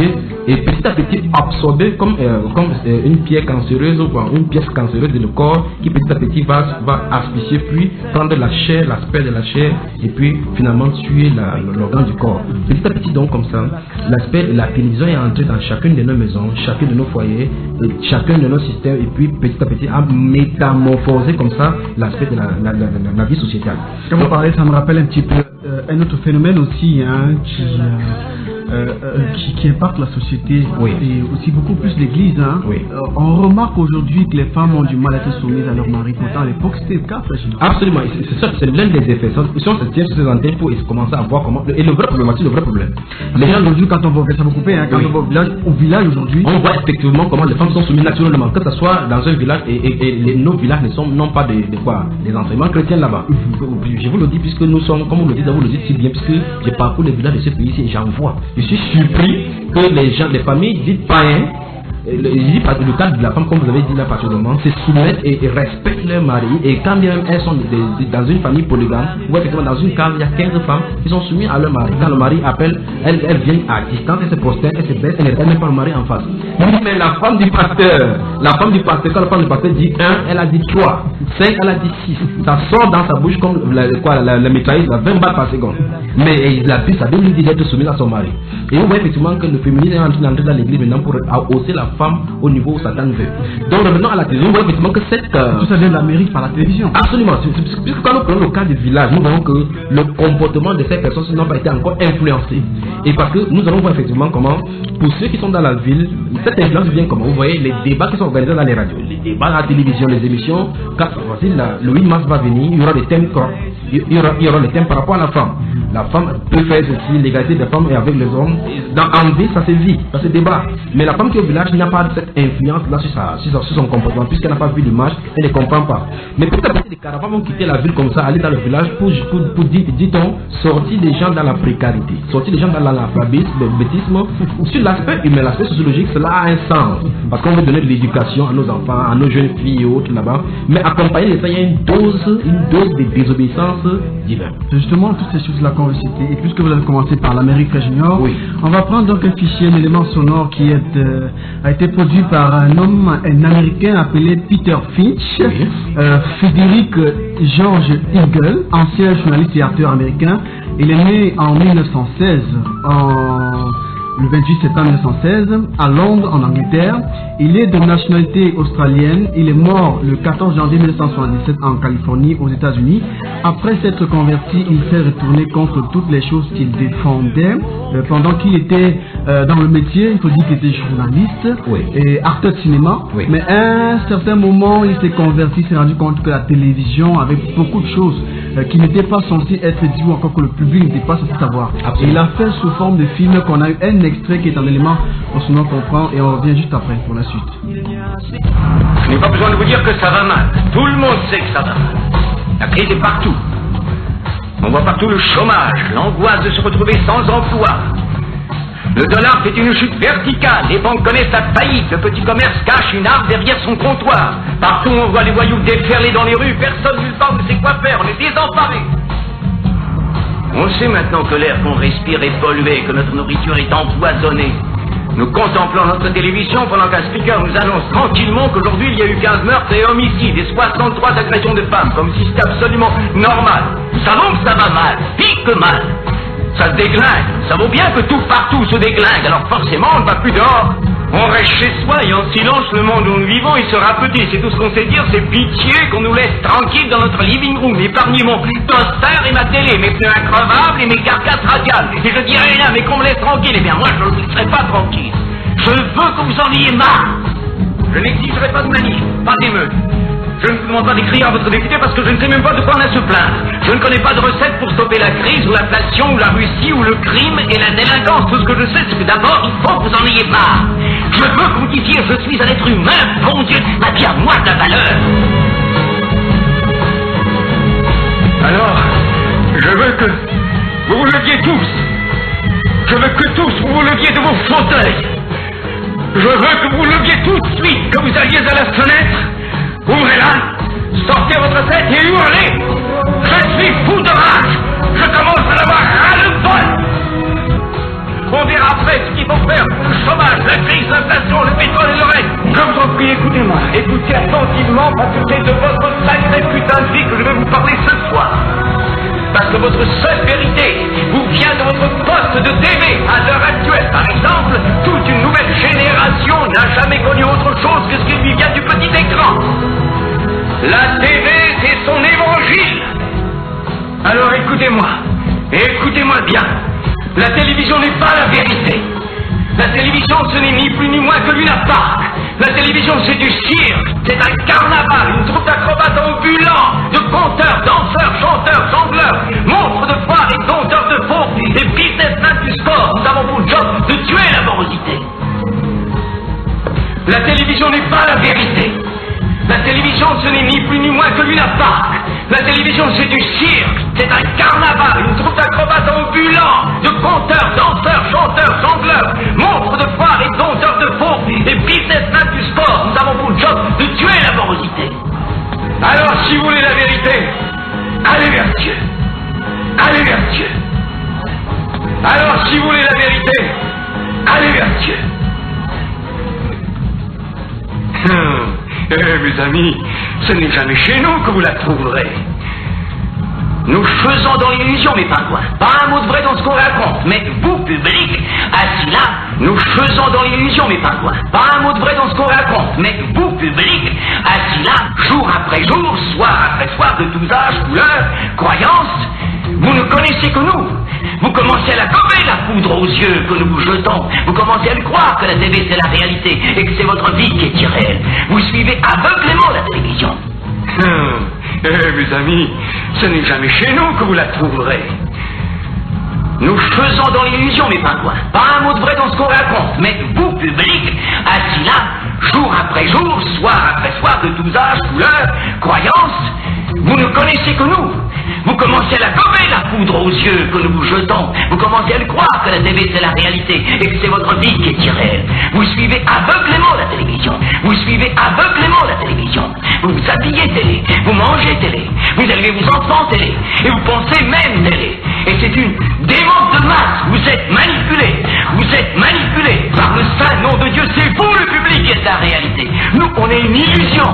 et petit à petit absorber comme, euh, comme euh, une pierre cancéreuse ou une pièce cancéreuse de le corps qui petit à petit va, va asphyxier puis prendre la chair, l'aspect de la chair et puis finalement tuer la, l'organe du corps. Petit à petit donc comme ça, l'aspect, la télévision est entrée dans chacune de nos maisons, chacun de nos foyers, et chacun de nos systèmes et puis petit à petit a métamorphosé comme ça l'aspect de la, la, la, la, la vie sociétale. Quand vous parlez, ça me rappelle un petit peu euh, un autre phénomène aussi hein, qui, euh, euh, qui, qui impacte la société oui. et aussi beaucoup plus l'Église. Hein. Oui. Euh, on remarque aujourd'hui que les femmes ont du mal à être soumises à leur mari. Pourtant, à l'époque, c'était le cas. Absolument, c'est ça, c'est l'un des effets. Si on se tient sur ces antennes pour commencer à voir comment. Et le vrai problème, c'est le vrai problème. Les gens aujourd'hui, quand on va ça va couper, hein, quand oui. on va au village, au village aujourd'hui, on voit effectivement comment les femmes sont soumises naturellement, que ce soit dans un village et, et, et les, nos villages ne sont non pas des de quoi, des enseignements chrétiens là-bas. Mm-hmm. Je vous le dis puisque nous sommes, comme vous le dites, vous le dites si bien, puisque je parcours les villages de ce pays et j'en vois. Je suis surpris que les gens, les familles dites païens, le, le cadre de la femme, comme vous avez dit là, particulièrement, se soumettent et, et respectent leur mari. Et quand bien même elles sont de, de, dans une famille polygame, ou effectivement dans une case, il y a quinze femmes qui sont soumises à leur mari. Quand le mari appelle, elles, elles viennent à distance, elles se prosternent, elles se baissent, elles ne regardent même pas le mari en face. Mais la femme du pasteur, la femme du pasteur, quand la femme du pasteur dit un, elle a dit trois, cinq, elle a dit six. Ça sort dans sa bouche comme la, quoi, la, la mitrailleuse, la vingt balles par seconde. Mais il a pu, ça veut lui dire d'être soumise à son mari. Et on voit effectivement que le féminisme est en train d'entrer dans l'église maintenant pour hausser la femme au niveau où Satan veut. Donc revenons à la télévision, on voit effectivement que cette... Euh... Tout ça vient de l'Amérique par la télévision. Absolument. Puisque quand nous prenons le cas du village, nous voyons que le comportement de ces personnes n'a pas été encore influencé. Et parce que nous allons voir effectivement comment, pour ceux qui sont dans la ville, cette influence vient comment. Vous voyez les débats qui sont organisés dans les radios, les débats à la télévision, les émissions. Quand voici, la, le huit mars va venir, il y aura des thèmes il y aura, il y aura des thèmes par rapport à la femme. La femme peut faire ceci, l'égalité des femmes et avec les hommes. Dans, en ville, ça se vit, ça se débat. Mais la femme qui est au village n'a pas cette influence là sur, sa, sur, sur son comportement, puisqu'elle n'a pas vu l'image, elle ne comprend pas. Mais petit à petit, les caravanes vont quitter la ville comme ça, aller dans le village pour, pour, pour, pour dit-on, sortir des gens dans la précarité, sortir des gens dans l'analphabétisme, le bêtisme. Sur l'aspect humain, l'aspect sociologique, cela a un sens. Parce qu'on veut donner de l'éducation à nos enfants, à nos jeunes filles et autres là-bas. Mais accompagner les gens, il y a une dose, une dose de désobéissance divine. Justement, toutes ces choses-là qu'on veut citer, et puisque vous avez commencé par l'Amérique Junior, oui. on va prendre donc un fichier, un élément sonore qui est, euh, a été produit par un homme, un Américain appelé Peter Finch, oui. euh, Frédéric George Eagle, ancien journaliste et acteur américain. Il est né en mille neuf cent seize, en... le vingt-huit septembre mille neuf cent seize, à Londres, en Angleterre. Il est de nationalité australienne. Il est mort le quatorze janvier mille neuf cent soixante-dix-sept en Californie, aux États-Unis. Après s'être converti, il s'est retourné contre toutes les choses qu'il défendait. Euh, pendant qu'il était euh, dans le métier, il faut dire qu'il était journaliste oui. et acteur de cinéma. Oui. Mais à un certain moment, il s'est converti, il s'est rendu compte que la télévision avait beaucoup de choses euh, qui n'étaient pas censées être dites ou encore que le public n'était pas censé savoir. Absolument. Et il a fait sous forme de film qu'on a eu un extrait qui est un élément qu'on se comprend et on revient juste après pour la suite. Je n'ai pas besoin de vous dire que ça va mal. Tout le monde sait que ça va mal. La crise est partout. On voit partout le chômage, l'angoisse de se retrouver sans emploi. Le dollar fait une chute verticale, les banques connaissent la faillite, le petit commerce cache une arme derrière son comptoir. Partout on voit les voyous déferler dans les rues, personne nulle part ne sait quoi faire, on est désemparés. On sait maintenant que l'air qu'on respire est pollué, que notre nourriture est empoisonnée. Nous contemplons notre télévision pendant qu'un speaker nous annonce tranquillement qu'aujourd'hui il y a eu quinze meurtres et homicides et soixante-trois agressions de femmes, comme si c'était absolument normal. Nous savons que ça va mal, pire que mal. Ça se déglingue, ça vaut bien que tout partout se déglingue, alors forcément on ne va plus dehors. On reste chez soi et en silence le monde où nous vivons il sera petit, c'est tout ce qu'on sait dire, c'est pitié qu'on nous laisse tranquilles dans notre living room, épargnez mon toaster et ma télé, mes pneus increvables et mes carcasses radiales. Et je dirais rien mais qu'on me laisse tranquille, eh bien moi je ne serai pas tranquille. Je veux que vous en ayez marre. Je n'exigerai pas de manif, pas d'émeute. Je ne vous demande pas d'écrire à votre député parce que je ne sais même pas de quoi on a à se plaindre. Je ne connais pas de recette pour stopper la crise ou l'inflation ou la Russie ou le crime et la délinquance. Tout ce que je sais, c'est que d'abord, il faut que vous en ayez marre. Je veux que vous disiez, je suis un être humain, bon Dieu, ma vie à moi de la valeur. Alors, je veux que vous vous leviez tous. Je veux que tous vous vous leviez de vos fauteuils. Je veux que vous leviez tout de suite, que vous alliez à la fenêtre. Ouvrez-la, sortez votre tête et hurlez. Je suis fou de rage. Je commence à l'avoir ras le bol. On verra après ce qui vont faire le chômage, la crise, l'inflation, le pétrole et le reste. Je vous en prie, écoutez-moi. Écoutez attentivement parce que c'est de votre sacré putain de vie que je vais vous parler ce soir. Parce que votre seule vérité vous vient de votre poste de T V à l'heure actuelle. Par exemple, toute une nouvelle génération n'a jamais connu autre chose que ce qui lui vient du petit écran. La T V, c'est son évangile. Alors écoutez-moi, écoutez-moi bien. La télévision n'est pas la vérité. La télévision, ce n'est ni plus ni moins que Luna Park. La télévision, c'est du cirque, c'est un carnaval, une troupe d'acrobates ambulants, de conteurs, danseurs, chanteurs, jongleurs, monstres de foire et dompteurs de faux, et businessmen du sport. Nous avons pour job de tuer la morosité. La télévision n'est pas la vérité. La télévision, ce n'est ni plus ni moins que Luna Park. La télévision, c'est du cirque, c'est un carnaval, une troupe d'acrobates ambulants, de conteurs, danseurs, chanteurs, jongleurs, monstres de foire et dompteurs de faux, et businessmen du sport. Nous avons pour job de tuer la morosité. Alors, si vous voulez la vérité, allez vers Dieu. Allez vers Dieu. Alors, si vous voulez la vérité, allez vers Dieu. Hum. Eh, mes amis, ce n'est jamais chez nous que vous la trouverez. Nous faisons dans l'illusion, mes pingouins. Pas un mot de vrai dans ce qu'on raconte. Mais vous, public, assis là, nous faisons dans l'illusion, mes pingouins. Pas un mot de vrai dans ce qu'on raconte. Mais vous, public, assis là, jour après jour, soir après soir, de tous âges, couleurs, croyances, vous ne connaissez que nous. Vous commencez à la gober, la poudre aux yeux que nous vous jetons. Vous commencez à le croire que la T V c'est la réalité et que c'est votre vie qui est irréelle. Vous suivez aveuglément la télévision. Hum, eh, mes amis, ce n'est jamais chez nous que vous la trouverez. Nous faisons dans l'illusion, mes pingouins. Pas un mot de vrai dans ce qu'on raconte. Mais vous, public, assis là, jour après jour, soir après soir, de tous âges, couleurs, croyances, vous ne connaissez que nous. Vous commencez à la gober, la poudre aux yeux que nous vous jetons. Vous commencez à le croire que la T V c'est la réalité et que c'est votre vie qui est irréelle. Vous suivez aveuglément la télévision. Vous suivez aveuglément la télévision. Vous vous habillez télé, vous mangez télé, vous élevez vos enfants télé, et vous pensez même télé. Et c'est une démence de masse. Vous êtes manipulés. Vous êtes manipulés par le saint nom de Dieu. C'est vous le public qui est la réalité. Nous, on est une illusion.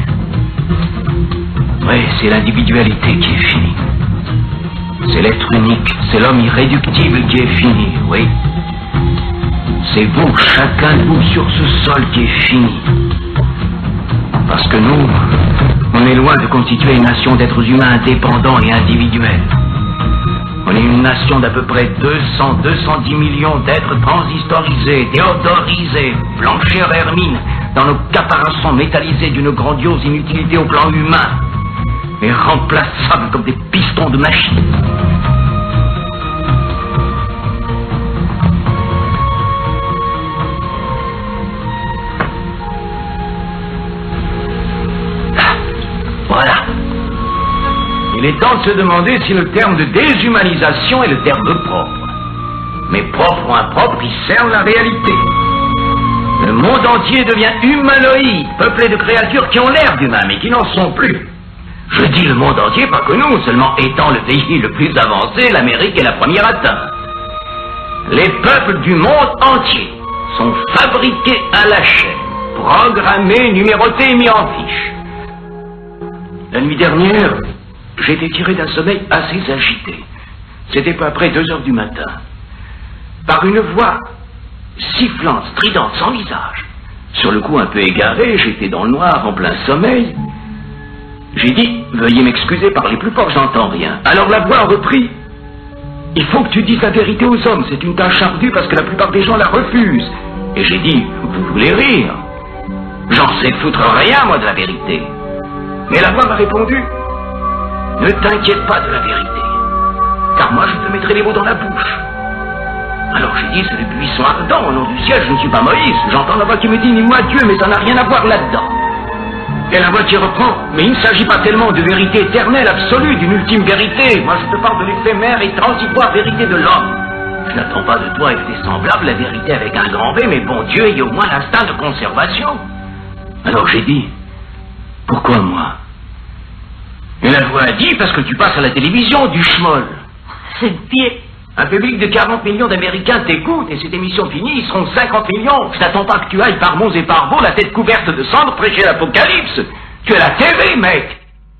Oui, c'est l'individualité qui est finie. C'est l'être unique, c'est l'homme irréductible qui est fini, oui. C'est vous, chacun de vous sur ce sol qui est fini. Parce que nous, on est loin de constituer une nation d'êtres humains indépendants et individuels. On est une nation d'à peu près deux cents à deux cent dix millions d'êtres transistorisés, déodorisés, blanchir hermine, dans nos caparaçons métallisés d'une grandiose inutilité au plan humain. Et remplaçables comme des pistons de machine. Ah, voilà. Il est temps de se demander si le terme de déshumanisation est le terme propre. Mais propre ou impropre, il sert la réalité. Le monde entier devient humanoïde, peuplé de créatures qui ont l'air d'humains, mais qui n'en sont plus. Je dis le monde entier, pas que nous, seulement étant le pays le plus avancé, l'Amérique est la première atteinte. Les peuples du monde entier sont fabriqués à la chaîne, programmés, numérotés et mis en fiche. La nuit dernière, j'ai été tiré d'un sommeil assez agité. C'était peu après deux heures du matin. Par une voix sifflante, stridente, sans visage. Sur le coup un peu égaré, j'étais dans le noir, en plein sommeil. J'ai dit, veuillez m'excuser, parlez plus fort, j'entends rien. Alors la voix a repris. Il faut que tu dises la vérité aux hommes, c'est une tâche ardue parce que la plupart des gens la refusent. Et j'ai dit, vous voulez rire? J'en sais foutre rien, moi, de la vérité. Mais la voix m'a répondu, ne t'inquiète pas de la vérité, car moi je te mettrai les mots dans la bouche. Alors j'ai dit, c'est le buisson ardent, au nom du ciel, je ne suis pas Moïse. J'entends la voix qui me dit, ni moi Dieu, mais ça n'a rien à voir là-dedans. Et la voix qui reprend, mais il ne s'agit pas tellement de vérité éternelle, absolue, d'une ultime vérité. Moi je te parle de l'éphémère et transitoire vérité de l'homme. Je n'attends pas de toi et de tes semblables la vérité avec un grand V, mais bon Dieu, il y a au moins l'instinct de conservation. Alors j'ai dit, pourquoi moi? Et la voix a dit, parce que tu passes à la télévision, du schmoll. C'est bien, Un public de quarante millions d'Américains t'écoute et cette émission finie, ils seront cinquante millions. Je t'attends pas que tu ailles par monts et par beaux, la tête couverte de cendres, prêcher l'Apocalypse. Tu es la T V, mec.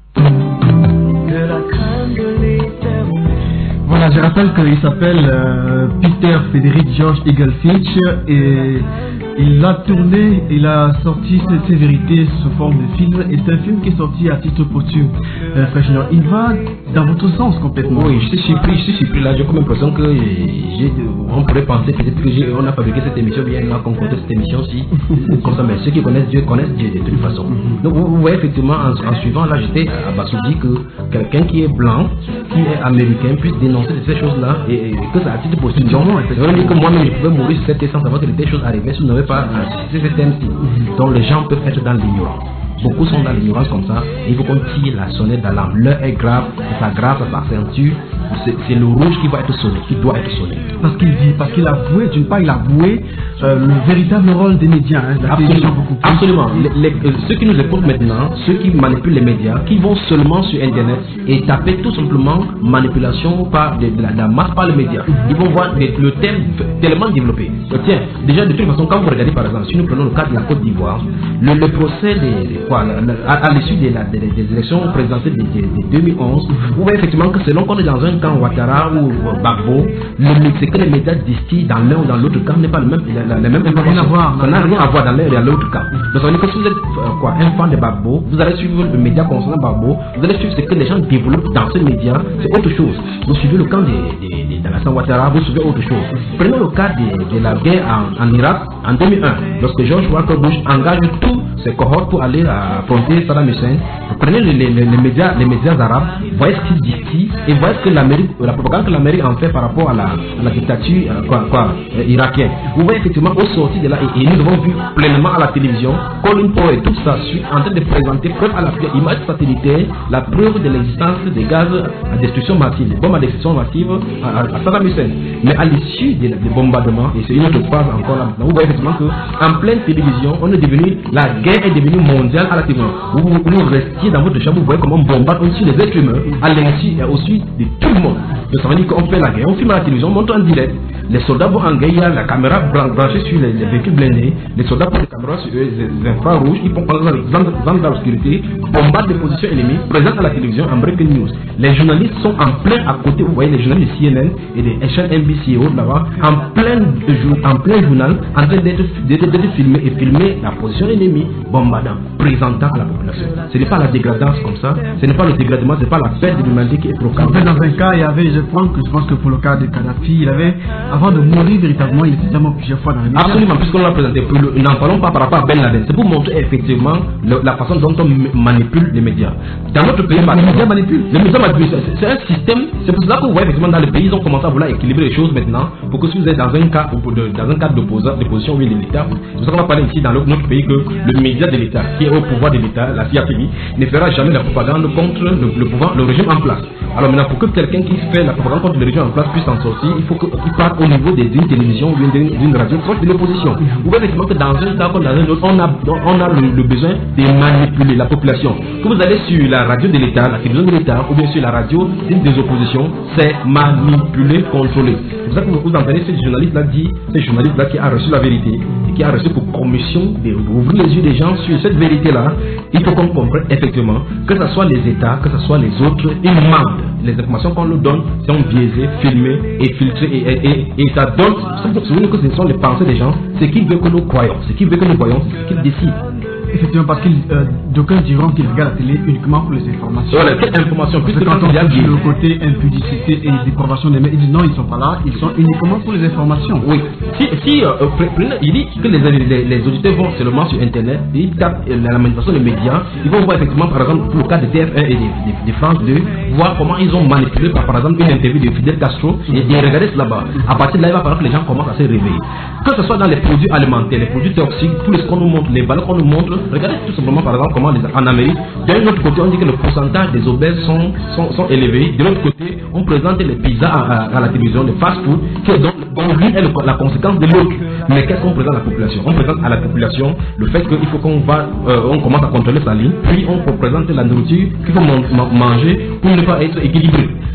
Voilà, je rappelle qu'il s'appelle euh, Peter Frederick George Eaglefinch et il a tourné, il a sorti ces, ces vérités sous forme de film et c'est un film qui est sorti à titre posthume. Euh, Frère Junior, il va dans votre sens complètement. Oui, je suis surpris, je suis surpris là, j'ai comme l'impression que j'ai, on pourrait penser peut-être que j'ai, on a fabriqué cette émission, bien on a concocté cette émission-ci, comme ça, mais ceux qui connaissent Dieu connaissent Dieu de toute façon. Donc vous, vous voyez effectivement en, en suivant là, j'étais à Bassoudi que quelqu'un qui est blanc, qui est américain puisse dénoncer de ces choses-là et, et que ça a titre posthume. Ça veut dire que moi-même je pouvais mourir sur cette essence avant que des choses arrivaient si vous n'avez pas assisté ce thème-ci. Donc les gens peuvent être dans l'ignorance. Beaucoup sont dans l'ignorance comme ça. Et il faut qu'on tire la sonnette d'alarme. L'heure est grave, ça s'aggrave, ça s'accentue. C'est, c'est le rouge qui va être sonné, qui doit être sonné. Parce qu'il dit, parce qu'il a avoué, d'une part, il a avoué euh, le véritable rôle des médias. Hein, absolument, absolument. Les, les, euh, ceux qui nous écoutent maintenant, ceux qui manipulent les médias, qui vont seulement sur Internet et taper tout simplement manipulation par de, de, la, de la masse par les médias. Ils vont voir les, le thème tellement développé. Tiens, déjà de toute façon, quand vous regardez par exemple, si nous prenons le cas de la Côte d'Ivoire, le, le procès des, des quoi, la, la, à, à l'issue des, des, des élections présidentielles de, de, de deux mille onze, vous voyez effectivement que selon qu'on est dans un camp Ouattara ou Gbagbo, ce que les médias distillent dans l'un ou dans l'autre camp n'est pas le même, la, la, la même information. Ça n'a rien à voir dans l'un et dans l'autre camp. Donc ça veut dire que si vous êtes euh, quoi, un fan de Gbagbo, vous allez suivre le média concernant Gbagbo, vous allez suivre ce que les gens développent dans ce média, c'est autre chose. Vous suivez le camp de, de, de, de Alassane Ouattara, vous suivez autre chose. Prenons le cas de, de la guerre en, en Irak en deux mille un, lorsque George Walker Bush engage tous ses cohortes pour aller affronter Saddam Hussein. Prenez les, les, les, médias, les médias arabes, voyez ce qu'ils distillent et voyez ce que l'Amérique, la propagande que l'Amérique en fait par rapport à la, à la dictature euh, quoi, quoi, euh, irakienne. Vous voyez effectivement au sorti de là, et, et nous avons vu pleinement à la télévision, Colin Powell et tout ça suite en train de présenter preuve à la image satellitaire, la preuve de l'existence des gaz à destruction massive, des bombes à destruction massive à, à, à Saddam Hussein. Mais à l'issue des, des bombardements, et c'est une autre phase encore là maintenant, vous voyez effectivement qu'en pleine télévision, on est devenu, la guerre est devenue mondiale à la télévision. Vous, vous, vous restiez dans votre chambre, vous voyez comment on bombarde au-dessus des êtres humains, à l'insu et au-dessus de tout le monde. Donc ça veut dire qu'on fait la guerre, on filme à la télévision, on montre en direct, les soldats vont en guerre, il y a la caméra branchée sur les, les véhicules blindés, les soldats prennent les caméras sur eux, les, les infrarouges, ils font prendre les zones d'obscurité, bombardent les positions ennemies, présentent à la télévision en breaking news. Les journalistes sont en plein à côté, vous voyez les journalistes de C N N et des chaînes N B C et autres là-bas, en plein, en plein journal, en train d'être, d'être, d'être filmé et filmer la position ennemie, bombardant, présentant à la population. Ce n'est pas la dégradance comme ça, ce n'est pas le dégradement, ce n'est pas la perte de l'humanité qui est provoquée. En fait, dans un cas, il y avait, je pense que, je pense que pour le cas de Kadhafi, il avait, avant de mourir véritablement, il était tellement plusieurs fois dans les médias. Absolument, puisqu'on l'a présenté, n'en parlons pas par rapport à Ben Laden, c'est pour montrer effectivement le, la façon dont on manipule les médias. Dans notre pays, les médias manipulent. Les médias manipulent, c'est un système, c'est pour cela que vous voyez effectivement dans les pays, ils ont commencé à vouloir équilibrer les choses maintenant, pour que si vous êtes dans un cas, dans un cadre d'opposition oui, de l'État, c'est pour ça qu'on va parler ici dans notre pays que le média de l'État, qui est au pouvoir de l'État, la C I A T V, ne fera jamais la propagande contre le, le pouvoir, le régime en place. Alors maintenant, pour que quelqu'un qui fait la propagande contre le régime en place puisse en sortir, il faut qu'il parte au niveau d'une télévision ou d'une radio proche de l'opposition. Vous voyez effectivement que dans un cas comme dans un autre, on a, on a le, le besoin de manipuler la population. Que vous allez sur la radio de l'État, la télévision de l'État, ou bien sur la radio des oppositions, c'est manipuler, contrôler. C'est pour ça que vous entendez ce journaliste-là dit, ce journaliste-là qui a reçu la vérité, et qui a reçu pour commission d'ouvrir les yeux des gens sur cette vérité-là. Il faut qu'on comprenne effectivement que ce soit les États, que ce soit les autres, ils mentent. Les informations qu'on nous donne sont biaisées, filmées et filtrées et, et, et, et ça donne, souvenez que ce sont les pensées des gens, ce qu'ils veulent que nous croyons, ce qu'ils veulent que nous voyons, c'est ce qu'ils décident. Effectivement, parce que euh, d'aucuns diront qu'ils regardent la télé uniquement pour les informations. Voilà, quelle information? Puisque quand on dit le côté impudicité et dépravation des médias, ils disent non, ils ne sont pas là, ils sont uniquement pour les informations. Oui. Si, si euh, il dit que les, les, les auditeurs vont seulement sur Internet, ils tapent la manipulation des médias, ils vont voir effectivement, par exemple, pour le cas de T F un et de, de, de France deux, voir comment ils ont manipulé par, par exemple, une interview de Fidel Castro et, et regarder cela là-bas. À partir de là, il va falloir que les gens commencent à se réveiller. Que ce soit dans les produits alimentaires, les produits toxiques, tous les ce qu'on nous montre, les valeurs qu'on nous montre, regardez tout simplement par exemple comment les, en Amérique, d'un autre côté on dit que le pourcentage des obèses sont, sont, sont élevés, de l'autre côté on présente les pizzas à, à, à la télévision, les fast-food, qui est donc l'une est le, la conséquence de l'autre. Mais qu'est-ce qu'on présente à la population? On présente à la population le fait qu'il faut qu'on va, euh, on commence à contrôler sa ligne, puis on présente la nourriture qu'il faut man manger pour ne pas être équilibré.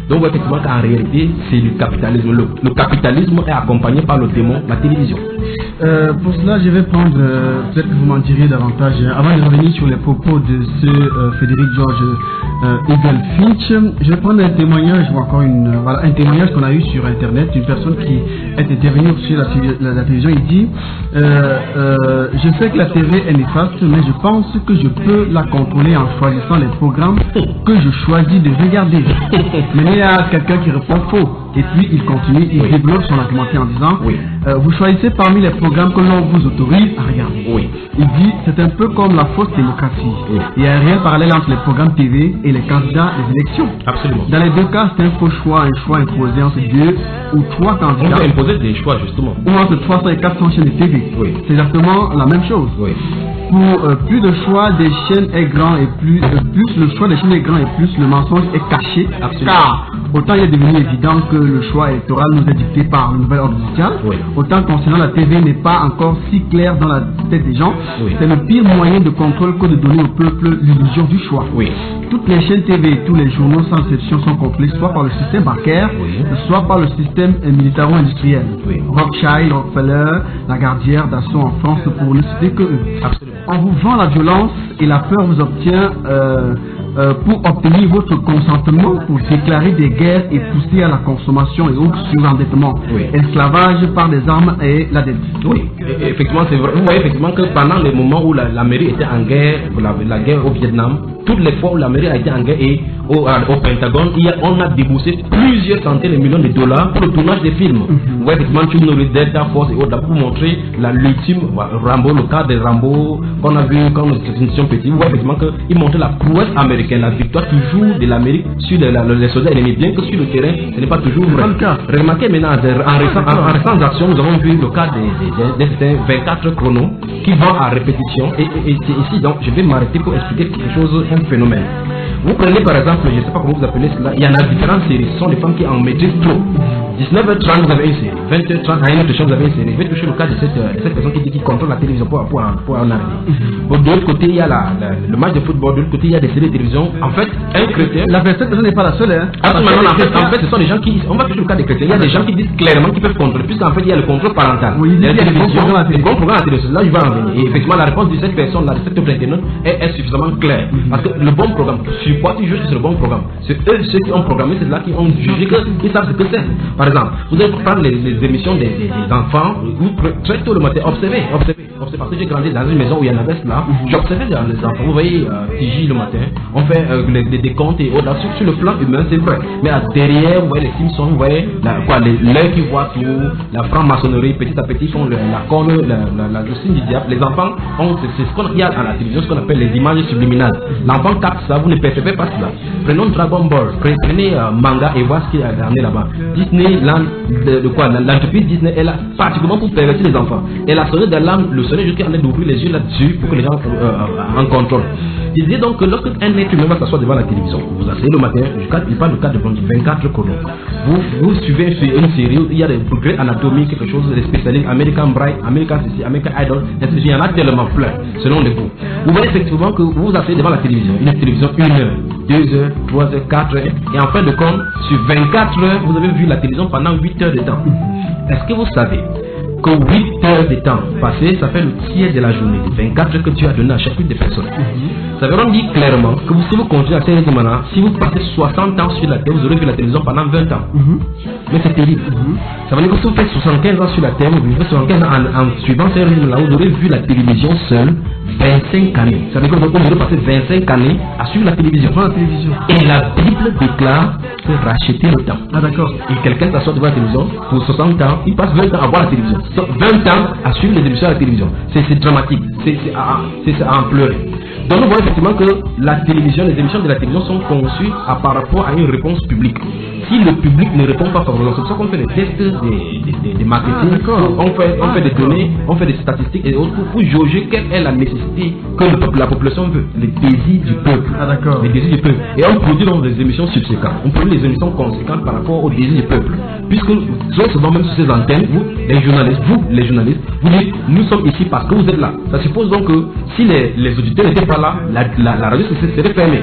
Donc, ouais, effectivement, qu'en réalité, c'est le capitalisme. Le, le capitalisme est accompagné par le démon, la télévision. Euh, pour cela, je vais prendre, euh, peut-être que vous m'en direz davantage, euh, avant de revenir sur les propos de ce euh, Frédéric George euh, Eagle Finch. Je vais prendre un témoignage, ou encore une, euh, voilà, un témoignage qu'on a eu sur Internet, une personne qui est intervenue sur la, la, la télévision. Il dit euh, euh, je sais que la T V est néfaste, mais je pense que je peux la contrôler en choisissant les programmes que je choisis de regarder. Mais il y a quelqu'un qui répond faux. Et puis il continue, il oui. développe son argumentaire en disant oui. euh, vous choisissez parmi les programmes que l'on vous autorise à regarder. Oui. Il dit c'est un peu comme la fausse démocratie. Oui. Il n'y a rien parallèle entre les programmes T V et les candidats des élections. Absolument. Dans les deux cas, c'est un faux choix, un choix imposé entre deux ou trois candidats. On peut imposer des choix justement. Ou entre trois cents et quatre cents chaînes de T V. Oui. C'est exactement la même chose. Oui. Pour euh, plus le choix des chaînes est grand et plus, euh, plus le choix des chaînes est grand et plus le mensonge est caché. Absolument. Car autant il est devenu évident que le choix électoral nous est dicté par le nouvel ordre social, oui. autant concernant la T V n'est pas encore si clair dans la tête des gens. Oui. C'est le pire moyen de contrôle que de donner au peuple l'illusion du choix. Oui. Toutes les chaînes T V et tous les journaux sans exception sont contrôlés soit par le système bancaire, oui. soit par le système euh, militaro-industriel. Oui. Rothschild, Rockefeller, Lagardière, Dassault en France pour ne citer que eux. Absolument. On vous vend la violence et la peur vous obtient euh, euh, pour obtenir votre consentement pour déclarer des guerres et pousser à la consommation et au surendettement. Oui. Esclavage par des armes et la dette. Oui, et, effectivement, c'est vrai. Vous voyez effectivement que pendant les moments où la, l'Amérique était en guerre, la, la guerre au Vietnam, toutes les fois où l'Amérique a été en guerre et au, au Pentagone, il y a, on a déboursé plusieurs centaines de millions de dollars pour le tournage des films. Mm-hmm. Ouais, effectivement, tu nous le Delta Force et autres, pour montrer la, l'ultime Rambo, le cas des Rambo qu'on a vu quand nous étions petits. Ouais, effectivement, qu'ils montraient la prouesse américaine, la victoire toujours de l'Amérique sur les, les soldats ennemis, bien que sur le terrain, ce n'est pas toujours vrai. Remarquez maintenant, en récentes actions, nous avons vu le cas des, des, des vingt-quatre chronos qui vont à répétition. Et, et, et c'est ici, donc, je vais m'arrêter pour expliquer quelque chose, un phénomène. Vous prenez par exemple, je ne sais pas comment vous appelez cela, il y en a différentes séries, ce sont des femmes qui en maîtrisent trop. dix-neuf heures trente, vous avez une série, vingt heures trente, à une autre chose, vous avez une série. Je vais toucher le cas de cette, de cette personne qui dit qu'il contrôle la télévision pour, pour, pour en arriver. Bon, de l'autre côté, il y a la, la, le match de football, de l'autre côté, il y a des séries de télévision. En fait, un chrétien. La cette personne n'est pas la seule, hein. Ah, non, en, fait, en fait, ce sont des gens qui. On va toucher le cas des chrétiens. Il y a des gens qui disent clairement qu'ils peuvent contrôler, puisqu'en fait, il y a le contrôle parental. Oui, il y a la télévision, le bon programme à la télévision. Là, je vais en venir. Et effectivement, la réponse de cette personne, là, de cette internet, est, est suffisamment claire. Parce que le bon programme, je suis pas toujours sur le bon programme. C'est eux, ceux qui ont programmé, c'est là qui ont jugé qu'ils savent ce que c'est. Par exemple, vous allez prendre les, les émissions des, des, des enfants, vous, très tôt le matin, observez, observez, observez, parce que j'ai grandi dans une maison où il y en avait cela, j'observais les enfants, vous voyez, euh, T J le matin, on fait euh, les, les décomptes et autres, sur, sur le plan humain, c'est vrai, mais à derrière, vous voyez les Simpsons, vous voyez, la, quoi, l'œil qui voit tout, la franc-maçonnerie, petit à petit, font le, la corne, la, la, la, le signe du diable, les enfants, ont, c'est, c'est ce qu'on y a à la télévision, ce qu'on appelle les images subliminales. L'enfant capte ça, vous ne percevez pas cela. Prenons Dragon Ball, prenez euh, manga et voir ce qu'il y a amené là-bas. Disneyland, de, de quoi, l'entreprise Disney est là particulièrement pour pervertir les enfants. Elle a sonné d'alarme, le sonnet jusqu'à en train d'ouvrir les yeux là-dessus pour que les gens euh, en contrôlent. Il disait donc que lorsque un être humain va s'asseoir devant la télévision, vous asseyez le matin, il parle du cas de vingt-quatre chronos. Vous, vous suivez une série où il y a des progrès anatomiques, quelque chose, des spécialistes, American Bright, American C C, American Idol, il y en a tellement plein, selon les goûts. Vous voyez effectivement que vous vous asseyez devant la télévision, une télévision une heure, deux heures, trois heures, quatre heures, et en fin de compte, sur vingt-quatre heures, vous avez vu la télévision pendant huit heures de temps. Est-ce que vous savez que huit heures de temps passé, ça fait le tiers de la journée, vingt-quatre heures que tu as donné à chacune des personnes. Mm-hmm. Ça veut dire clairement que vous, si vous continuez à faire ce maintenant, si vous passez soixante ans sur la terre, vous aurez vu la télévision pendant vingt ans. Mm-hmm. Mais c'est terrible. Mm-hmm. Ça veut dire que si vous faites soixante-quinze ans sur la terre, vous faites soixante-quinze ans en, en suivant ce rythme-là, vous aurez vu la télévision seule vingt-cinq années. Ça veut dire que vous aurez passé vingt-cinq années à suivre la télévision. La télévision. Et la Bible déclare que racheter le temps. Ah d'accord. Et quelqu'un s'assoit devant la télévision pour soixante ans, il passe vingt ans à voir la télévision. vingt ans à suivre les émissions à la télévision. C'est, c'est dramatique. C'est, c'est, à, c'est, c'est à en pleurer. Donc nous voyons effectivement que la télévision, les émissions de la télévision sont conçues à, par rapport à une réponse publique. Si le public ne répond pas favorablement, c'est pour ça qu'on fait des tests des, des, des, des marketing, ah, on, fait, on fait des données, on fait des statistiques et autres pour, pour jauger quelle est la nécessité que le peuple, la population veut, les désirs du peuple. Ah, d'accord. Les désirs du peuple. Et on produit donc des émissions subséquentes. On produit des émissions conséquentes par rapport aux désirs du peuple. Puisque très souvent même sur ces antennes, vous, les journalistes, vous, les journalistes, vous dites, nous sommes ici parce que vous êtes là. Ça suppose donc que si les, les auditeurs n'étaient pas là, la, la, la radio serait fermée.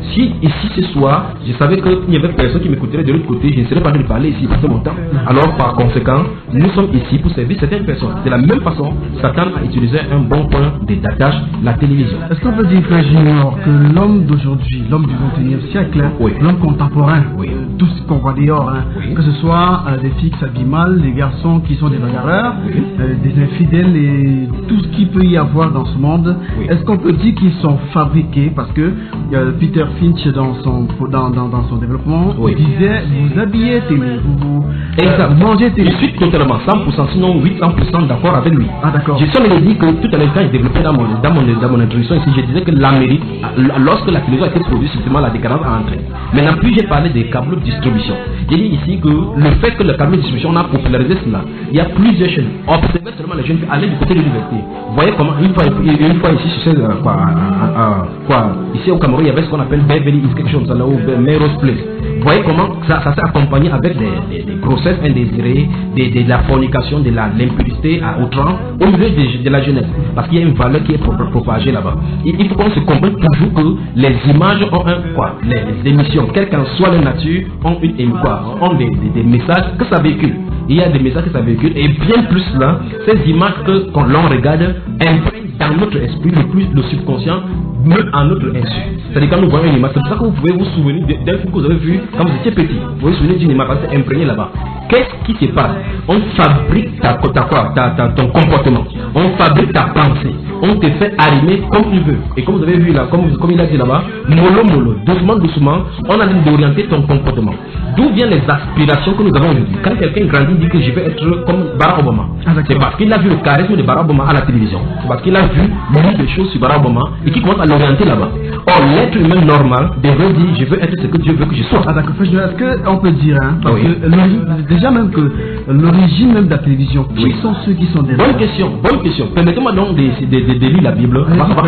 Si ici ce soir, je savais qu'il n'y avait personne qui m'écouterait de l'autre côté, je ne serais pas de parler ici, passer mon temps. Alors par conséquent, nous sommes ici pour servir certaines personnes. De la même façon, Satan a utilisé un bon point d'attache, la télévision. Est-ce qu'on peut dire, frère Junior, que l'homme d'aujourd'hui, l'homme du vingt et unième siècle, oui. l'homme contemporain, oui. tout ce qu'on voit dehors, hein, oui. que ce soit euh, des filles qui s'habillent mal, des garçons qui sont des bagarreurs, oui. euh, des infidèles et tout ce qu'il peut y avoir dans ce monde, oui. est-ce qu'on peut dire qu'ils sont fabriqués? Parce que euh, Peter Finch, dans son, dans, dans, dans son développement, oui. disait vous habillez télé, vous, euh, vous mangez télé. Je suis totalement cent pour cent, sinon huit cents pour cent d'accord avec lui. Ah, d'accord. Je suis dit que tout à l'heure, quand je développais dans mon, dans, mon, dans mon introduction ici, je disais que l'Amérique, lorsque la télévision a été produite, justement la décadence a entré. Maintenant, puis j'ai parlé des câbles de distribution. J'ai dit ici que le fait que le câble de distribution, on a popularisé cela. Il y a plusieurs chaînes. Observez seulement les jeunes qui allaient du côté de l'université. Vous voyez comment, une fois, une fois ici, sur euh, quoi, euh, euh, quoi, ici au Cameroun, il y avait ce qu'on appelle Beverly Hills, quelque chose, là où Melrose Place. Vous voyez comment ça, ça s'est accompagné avec des, des, des grossesses indésirées, des, des, de la fornication, de l'impudicité à outrance au milieu de, de la jeunesse. Parce qu'il y a une valeur qui est propagée là-bas. Il, il faut qu'on se comprenne toujours que les images ont un quoi, les, les émissions, quelle qu'en soit la nature, ont, une, quoi, ont des, des, des messages que ça véhicule. Il y a des messages que ça véhicule et bien plus là, ces images que quand l'on regarde imprègnent dans notre esprit, le plus le subconscient, même en notre insu. C'est-à-dire quand nous voyons une image, c'est pour ça que vous pouvez vous souvenir d'un film que vous avez vu quand vous étiez petit. Vous pouvez vous souvenir d'une image parce que c'est imprégné là-bas. Qu'est-ce qui se passe? On fabrique ta, ta, ta, ta, ta, ton comportement. On fabrique ta pensée. On te fait arrimer comme tu veux. Et comme vous avez vu là, comme, comme il a dit là-bas, mollo mollo, doucement doucement, on a envie d'orienter ton comportement. D'où viennent les aspirations que nous avons aujourd'hui? Quand quelqu'un grandit dit que je vais être comme Barack Obama, ah, c'est parce qu'il a vu le charisme de Barack Obama à la télévision. C'est parce qu'il a vu beaucoup de choses sur Barack Obama et qui commence à l'orienter là-bas. Or, l'être humain normal devrait dire je veux être ce que Dieu veut que je sois. Ah d'accord, est-ce qu'on peut dire, hein, parce oui. que déjà même que l'origine même de la télévision, qui oui. sont ceux qui sont derrière? Bonne question, bonne question. Permettez-moi donc de, de, de, de lire la Bible.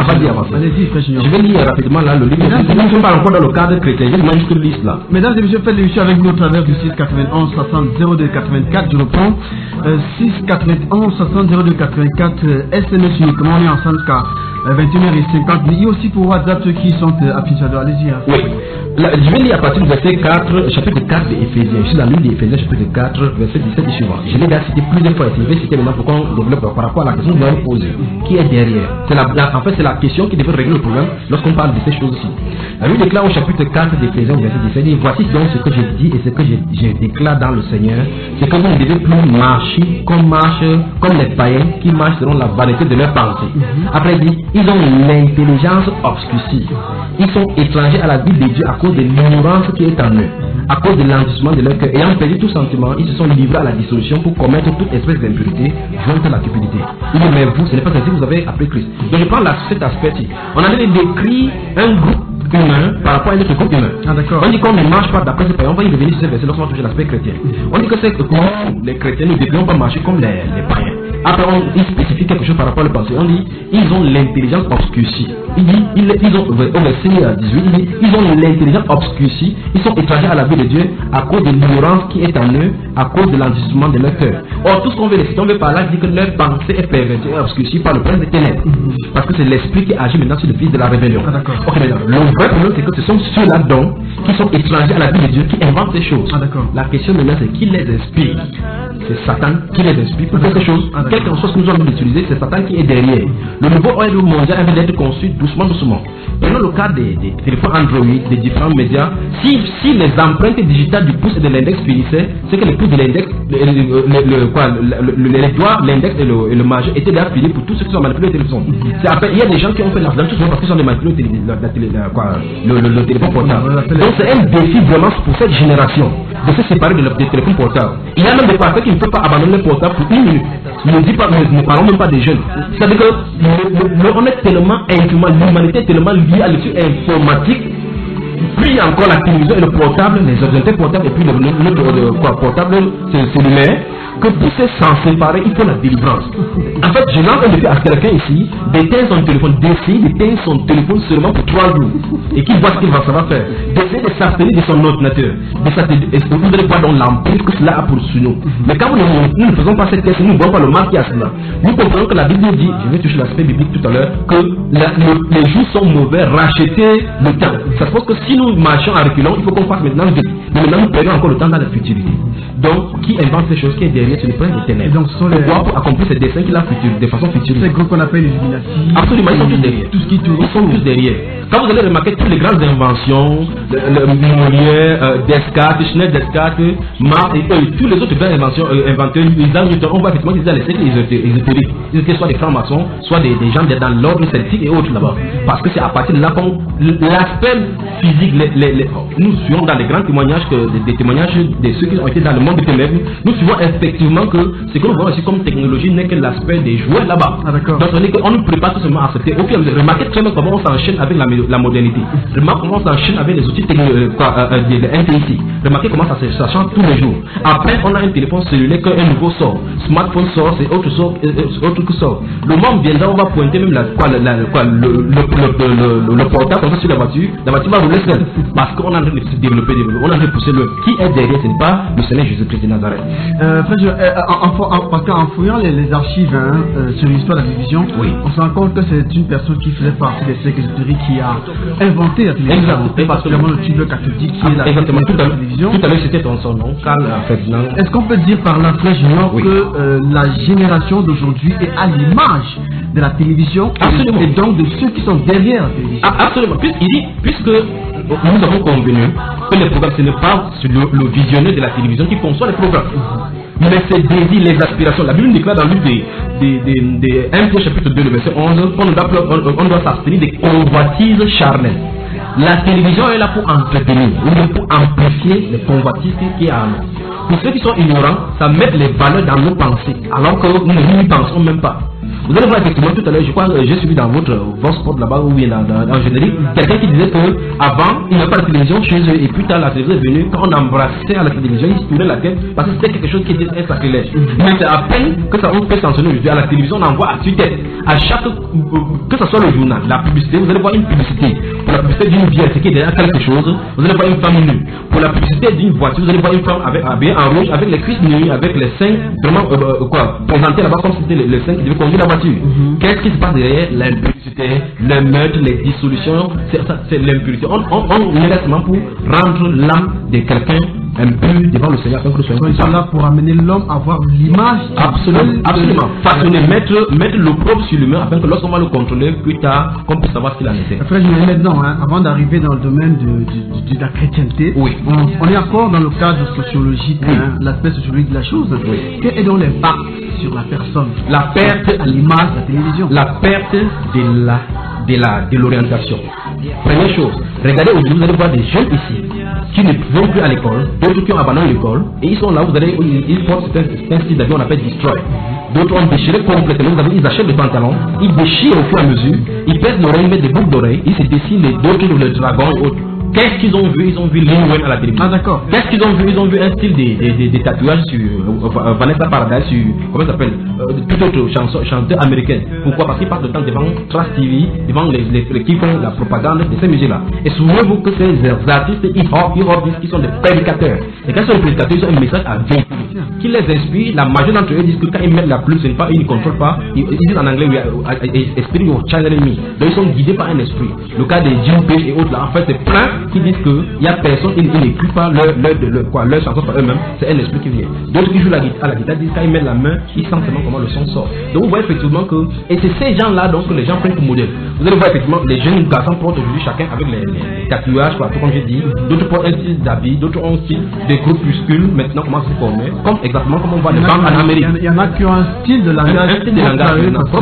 Allez-y, je vais lire rapidement là le livre. Je ne suis pas encore dans le cadre chrétien, j'ai une juste liste là. Mesdames et messieurs, faites l'émission avec nous au travers du six quatre-vingt-onze soixante zéro deux quatre-vingt-quatre. Je reprends, euh, six quatre-vingt-onze soixante zéro deux quatre-vingt-quatre, euh, S M S uniquement, on est ensemble jusqu'à euh, vingt et une heures cinquante. Mais il y a aussi pour WhatsApp ceux qui sont euh, à Pinchado. Allez-y. Hein. Oui. Là, je vais lire à partir du verset quatre, chapitre quatre d'Éphésiens. Je suis dans l'une d'Éphésiens, chapitre quatre, verset dix-sept et suivant. Je l'ai déjà cité plusieurs fois ici. Je vais citer maintenant pour qu'on développe par rapport à la question que nous allons poser. Qui est derrière? C'est la, la, en fait, c'est la question qui devrait régler le problème lorsqu'on parle de ces choses-ci. La Bible déclare au chapitre quatre d'Éphésiens, verset dix-sept, dit, voici donc ce que je dis et ce que je, je déclare dans le Seigneur, c'est que vous ne devez plus marcher comme marche, comme les païens qui marchent selon la vanité de leurs pensées. Mm-hmm. Après, il dit, ils ont l'intelligence obscurcie. Ils sont étrangers à la vie de Dieu à cause de l'ignorance qui est en eux, à cause de l'endurcissement de leur cœur. Ayant perdu tout sentiment, ils se sont livrés à la dissolution pour commettre toute espèce d'impurité, jointe à la cupidité. Il dit, mais vous, ce n'est pas ainsi que vous avez appris Christ. Donc je prends là, cet aspect-ci. On avait décrit un groupe humain par rapport à un autre groupe humain. Ah, d'accord. On dit qu'on ne marche pas d'après ce païen. On va y revenir sur ce verset lorsqu'on va toucher l'aspect chrétien. On dit que c'est que nous, les chrétiens, nous ne devrions pas marcher comme les, les païens. Après, on il spécifie quelque chose par rapport à pensée. On dit, ils ont l'intelligence obscurcie. Il dit, ils, ils ont, au verset dix-huit, il dit, ils ont l'intelligence obscurcie. Ils sont étrangers à la vie de Dieu à cause de l'ignorance qui est en eux, à cause de l'endurcissement de leur cœur. Or, tout ce qu'on veut laisser tomber par là, dit que leur pensée est pervertie et obscurcie par le prince des ténèbres. Mm-hmm. Parce que c'est l'esprit qui agit maintenant sur le fils de la rébellion. Ah, d'accord. Ok, maintenant, le vrai problème, c'est que ce sont ceux-là donc qui sont étrangers à la vie de Dieu qui inventent ces choses. Ah, d'accord. La question maintenant, c'est qui les inspire? C'est Satan qui les inspire pour faire ces choses. Ah, quelle qu'en soit ce que nous allons utiliser, c'est Satan qui est derrière. Le nouveau ordre mondial vient d'être construit doucement, doucement. Prenons le cas des, des téléphones Android, des différents médias. Si, si les empreintes digitales du pouce et de l'index finissaient, c'est que le pouce de l'index, le, le, le, le, quoi, le, le, les doigts, l'index et le, et le majeur étaient déjà finis pour tous ceux qui ont manipulé le téléphone. C'est après, il y a des gens qui ont fait l'argent tout simplement parce qu'ils ont manipulé le, la, la, la, quoi, le, le, le téléphone portable. Donc c'est un défi vraiment pour cette génération de se séparer de le, des téléphones portables. Il y a même des parents qui ne peuvent pas abandonner le portable pour une minute. Ne dis pas, ne parlons même pas des jeunes. C'est-à-dire que le, le, on est tellement intimement, l'humanité est tellement liée à l'outil informatique, puis encore la télévision et le portable, les ordinateurs portables et puis le, le, le, le quoi, portable cellulaire, que pour s'en séparer, il faut la délivrance. En fait, je lance un défi à quelqu'un ici d'éteindre son téléphone, d'essayer d'éteindre son téléphone seulement pour trois jours. et qu'il voit ce qu'il va savoir faire, d'essayer de s'abstenir de son ordinateur, de s'abstenir, vous allez voir dans l'emprise que cela a pour sur nous. Mais quand nous, nous ne faisons pas cette test, nous ne voyons pas le mal qu'il y a cela. Nous comprenons que la Bible dit, je vais toucher l'aspect biblique tout à l'heure, que la, le, les jours sont mauvais, racheter le temps. Ça se pose que si nous marchons en reculant, il faut qu'on fasse maintenant vite. Mais maintenant nous perdons encore le temps dans la futurité. Donc, qui invente ces choses, qui est derrière, c'est le prince des ténèbres. Donc, les... pour accomplir ces desseins qu'il a futur, de façon future. C'est gros qu'on appelle les Illuminati. Absolument, ils sont tous derrière. Tout ce qui tourne, ils sont tous derrière. Quand vous allez remarquer toutes les grandes inventions, le, le Molière, euh, Descartes, Schneider, Descartes, Marx et eux, tous les autres grandes inventions, euh, inventeurs, on voit effectivement qu'ils ont les cercles ésotériques. Ils étaient soit des francs-maçons, soit des, des gens dans l'ordre celtique et autres là-bas. Parce que c'est à partir de là qu'on l'aspect physique, les, les, les, nous suivons dans les grands témoignages, que, des, des témoignages de ceux qui ont été dans le monde des ténèbres, nous suivons effectivement que ce que nous voyons aussi comme technologie n'est que l'aspect des jouets là-bas. Ah, donc on, est que on nous prépare tout simplement à accepter. Ok, remarquez très bien comment on s'enchaîne avec la, la modernité. Remarquez comment on s'enchaîne avec les outils technologiques, quoi, euh, des N T I C. Remarquez comment ça, ça change tous les jours. Après, on a un téléphone cellulaire qu'un nouveau sort. Smartphone sort, c'est autre, sort, euh, autre que sort. Le monde viendra, on va pointer même la, quoi, la, la, quoi, le, le, le, le, le, le portable comme ça sur la voiture. La voiture va rouler seule. Parce qu'on est en train de se développer, développer. On est en train de pousser le. Qui est derrière, ce n'est pas le Seigneur Jésus-Christ de Nazareth. Euh, frère, euh, en, en, en, parce qu'en fouillant les, les archives hein, euh, sur l'histoire de la télévision, oui. On se rend compte que c'est une personne qui faisait partie des cercles ésotériques qui a inventé la télévision. Exactement. Particulièrement le tube cathodique qui ah, est la, exactement. Tout la télévision. Tout à l'heure, c'était son nom, Carl Ferdinand. Est-ce qu'on peut dire par là, frère Junior, oui. que euh, la génération d'aujourd'hui est à l'image de la télévision et, et donc de ceux qui sont derrière la télévision? Ah, absolument. Puisqu'il dit, puisque nous avons convenu que les programmes, ce n'est pas le, le visionnaire de la télévision qui conçoit les programmes. Mais c'est désirs, les aspirations. La Bible déclare dans le livre des, des, des, des un chapitre deux, le verset onze, qu'on doit, on, on doit s'abstenir des convoitises charnelles. La télévision est là pour entretenir, ou bien pour amplifier les convoitises qui y a en nous. Pour ceux qui sont ignorants, ça met les valeurs dans nos pensées, alors que nous ne n'y pensons même pas. Vous allez voir effectivement tout à l'heure, je crois que j'ai suivi dans votre, votre spot là-bas, ou bien dans, dans, dans le générique, quelqu'un qui disait qu'avant, il n'y avait pas de télévision chez eux, et puis tard la télévision est venue, quand on embrassait à la télévision, ils se tournaient la tête, parce que c'était quelque chose qui était un sacrilège. Mais c'est à peine que ça on peut sanctionner aujourd'hui. À la télévision, on envoie à tue-tête. À chaque, que ce soit le journal, la publicité, vous allez voir une publicité. Pour la publicité d'une bière, c'est qui est derrière quelque chose, vous allez voir une femme nue. Pour la publicité d'une voiture, vous allez voir une femme avec, habillée en rouge, avec les cuisses nues, avec les seins, vraiment, euh, quoi, présentés là-bas comme si c'était les, les seins qui devaient conduire la voiture. Mm-hmm. Qu'est-ce qui se passe derrière? L'impudicité, le meurtre, les dissolutions, c'est l'impudicité. On, on, on est là seulement pour rendre l'âme de quelqu'un impur devant le Seigneur. Donc, ils sont là pour amener l'homme à avoir l'image. Absolument, absolument. Façonner, mettre, mettre le propre sur l'humain afin que lorsqu'on va le contrôler, plus tard, qu'on puisse savoir ce qu'il en était. Frère, je vais maintenant, hein, avant d'arriver dans le domaine de, de, de, de la chrétienté, oui. on, on est encore dans le cadre sociologique, oui. hein, l'aspect sociologique de la chose. Oui. Quel est donc l'impact sur la personne? La perte à l'image de la télévision. La perte de la de la de l'orientation. Première chose, regardez aujourd'hui, vous allez voir des jeunes ici qui ne vont plus à l'école, d'autres qui ont abandonné l'école, et ils sont là, vous allez, ils portent un style d'avion, on appelle destroy. D'autres ont déchiré complètement, vous avez, ils achètent le pantalon, ils déchirent au fur et à mesure, ils pèsent l'oreille, ils mettent des boucles d'oreilles, ils se dessinent les d'autres, le dragon et autres. Qu'est-ce qu'ils ont vu? Ils ont vu Lin Wayne à la télévision. Ah d'accord. Qu'est-ce qu'ils ont vu? Ils ont vu un style des de, de, de tatouages sur euh, Vanessa Paradis, sur, comment ça s'appelle, euh, tout autre chanson, chanteur américaine. Pourquoi? Parce qu'ils passent le temps devant Trash T V, devant les, les, les qui font la propagande de ces musiques-là. Et souvenez-vous que ces artistes hip-hop, hip-hop qui sont des prédicateurs. Et quand ils sont des prédicateurs, ils ont un message à véhiculer qui les inspire. La majorité d'entre eux disent que quand ils mettent la pluie, ce n'est pas, ils ne contrôlent pas. Ils, ils disent en anglais, esprit you're channeling me. Donc ils sont guidés par un esprit. Le cas des Jim Page et autres là, en fait, c'est plein qui disent qu'il n'y a personne, ils n'écrivent pas leur, leur, leur, quoi, leur chanson par eux-mêmes, c'est un esprit qui vient. D'autres qui jouent la guitare, à la guitare disent quand ils mettent la main, ils sentent seulement comment le son sort. Donc vous voyez effectivement que, et c'est ces gens-là donc que les gens prennent comme modèle. Vous allez voir effectivement, les jeunes garçons portent aujourd'hui chacun avec les, les tatouages, quoi, comme j'ai dit, d'autres portent un style d'habit, d'autres ont un style des groupuscules, maintenant comment se former, comme exactement comme on voit les bandes en Amérique. Il y en a qui ont un style de langage, un style de langage,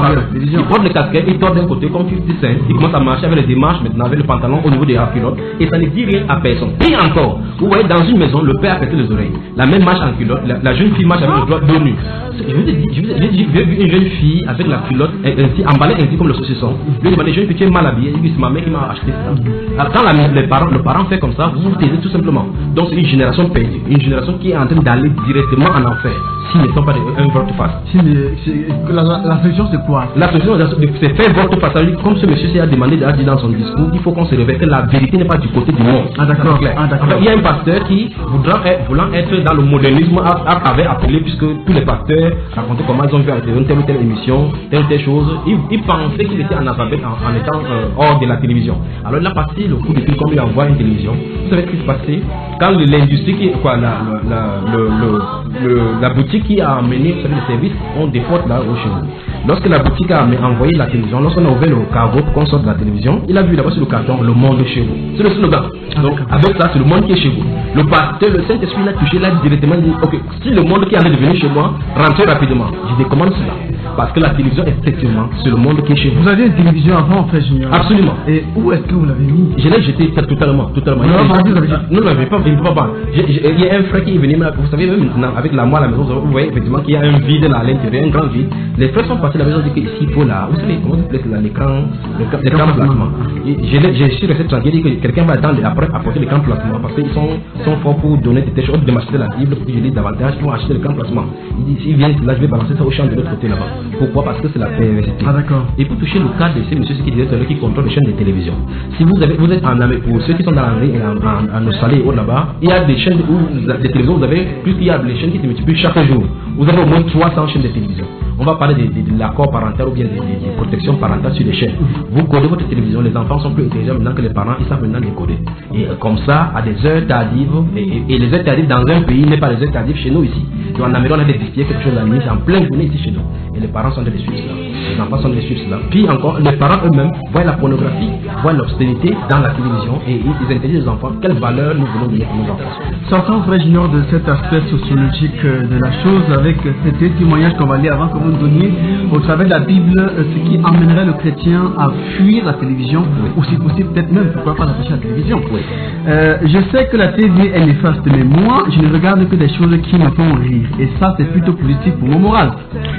ils portent les casquettes, ils portent d'un côté comme cinquante cent, ils commencent à marcher avec les démarches maintenant, avec le pantalon au niveau des culottes, et ça ne dit rien à personne. Pire encore, vous voyez dans une maison, le père a pété les oreilles, la même marche en culotte, la, la jeune fille marche avec le doigt dos nu. Je vous ai dit, je vous ai dit, j'ai vu une jeune fille avec la culotte ainsi, emballée ainsi comme le saucisson. Je lui ai demandé, jeune fille, tu es mal habillée, il dit, c'est ma mère qui m'a acheté ça. Alors quand la, les parents, le parent fait comme ça, vous vous taisez tout simplement. Donc c'est une génération perdue, une génération qui est en train d'aller directement en enfer. s'ils ne sont pas un volte-face. Si, la, la, la solution c'est quoi? La solution c'est faire volte-face. Comme ce monsieur a demandé a dit dans son discours, il faut qu'on se réveille que la vérité n'est pas du côté du monde. Ah d'accord. Ah, il y a un pasteur qui, voulant être, voulant être dans le modernisme, avait appelé, puisque tous les pasteurs racontaient comment ils ont vu une telle ou telle émission, telle ou telle chose. Il, il pensait qu'il était en alphabet en, en étant euh, hors de la télévision. Alors il a passé le coup de fil comme il envoie une télévision. Vous savez ce qui se passait quand l'industrie, qui, quoi, la, la, le, le, le, la boutique qui a amené vous savez, le service, on déporte là au chez nous. Lorsque la boutique a envoyé la télévision, lorsqu'on a ouvert le cargo pour qu'on sorte de la télévision, il a vu là-bas sur le carton le monde chez vous. C'est le slogan. Donc avec ça, c'est le monde qui est chez vous. Le pasteur, le Saint-Esprit l'a touché là directement, il dit ok, si le monde qui est en train de venir chez moi, rentrez rapidement. Je décommande cela. Parce que la télévision, effectivement, c'est le monde qui est chez vous. Vous aviez une télévision avant, frère Junior? Absolument. Et où est-ce que vous l'avez mis? Je l'ai jeté totalement, totalement. Non, non, non, non, pas, il ne peut pas. Il y a un frère qui est venu, vous savez, même maintenant, avec la moi à la maison, vous voyez effectivement qu'il y a un vide là à l'intérieur, un grand vide. Les frères sont passés à la maison, dit qu'ici, il faut là, vous savez, comment ça s'appelle là, l'écran, l'écran placement. Je suis resté tranquille, dit que quelqu'un va attendre après apporter l'écran placement, parce qu'ils sont, sont forts pour donner des choses, de m'acheter la Bible, pour que je lise davantage, pour acheter l'écran placement. Il dit, s'ils viennent là, je vais balancer ça au champ de l'autre côté là-bas. Pourquoi? Parce que c'est la perversité. Ah d'accord. Et pour toucher le cas de ces messieurs qui disaient qui contrôlent les chaînes de télévision. Si vous avez, vous êtes en Amérique, pour ceux qui sont dans l'Amérique et en, en, en Australie et autres là-bas, il y a des chaînes où des télévisions, vous avez, puisqu'il y a des chaînes qui se multiplient chaque jour, vous avez au moins trois cents chaînes de télévision. On va parler de, de, de l'accord parental ou bien de, de, de protection parentale sur les chaînes. Vous codez votre télévision, les enfants sont plus intelligents maintenant que les parents, ils savent maintenant décoder. Et euh, comme ça, à des heures tardives, et, et, et les heures tardives dans un pays n'est pas les heures tardives chez nous ici. Donc en Amérique, on a des disques, quelque chose à la nuit, c'est en pleine journée ici chez nous. Et les parents sont des suivre cela. Les enfants sont des suivre cela. Puis encore, les parents eux-mêmes voient la pornographie, voient l'obscénité dans la télévision et ils interdisent les enfants. Quelle valeur nous voulons donner à nos enfants? Sortant, frère Junior, de cet aspect sociologique de la chose, avec ces témoignages qu'on va lire avant que vous nous donniez, au travers de la Bible, ce qui amènerait le chrétien à fuir la télévision, oui. Ou si possible, peut-être même, pourquoi pas s'attacher à la télévision. Oui. Euh, je sais que la T V est néfaste, mais moi, je ne regarde que des choses qui me font rire. Et ça, c'est plutôt positif pour mon moral.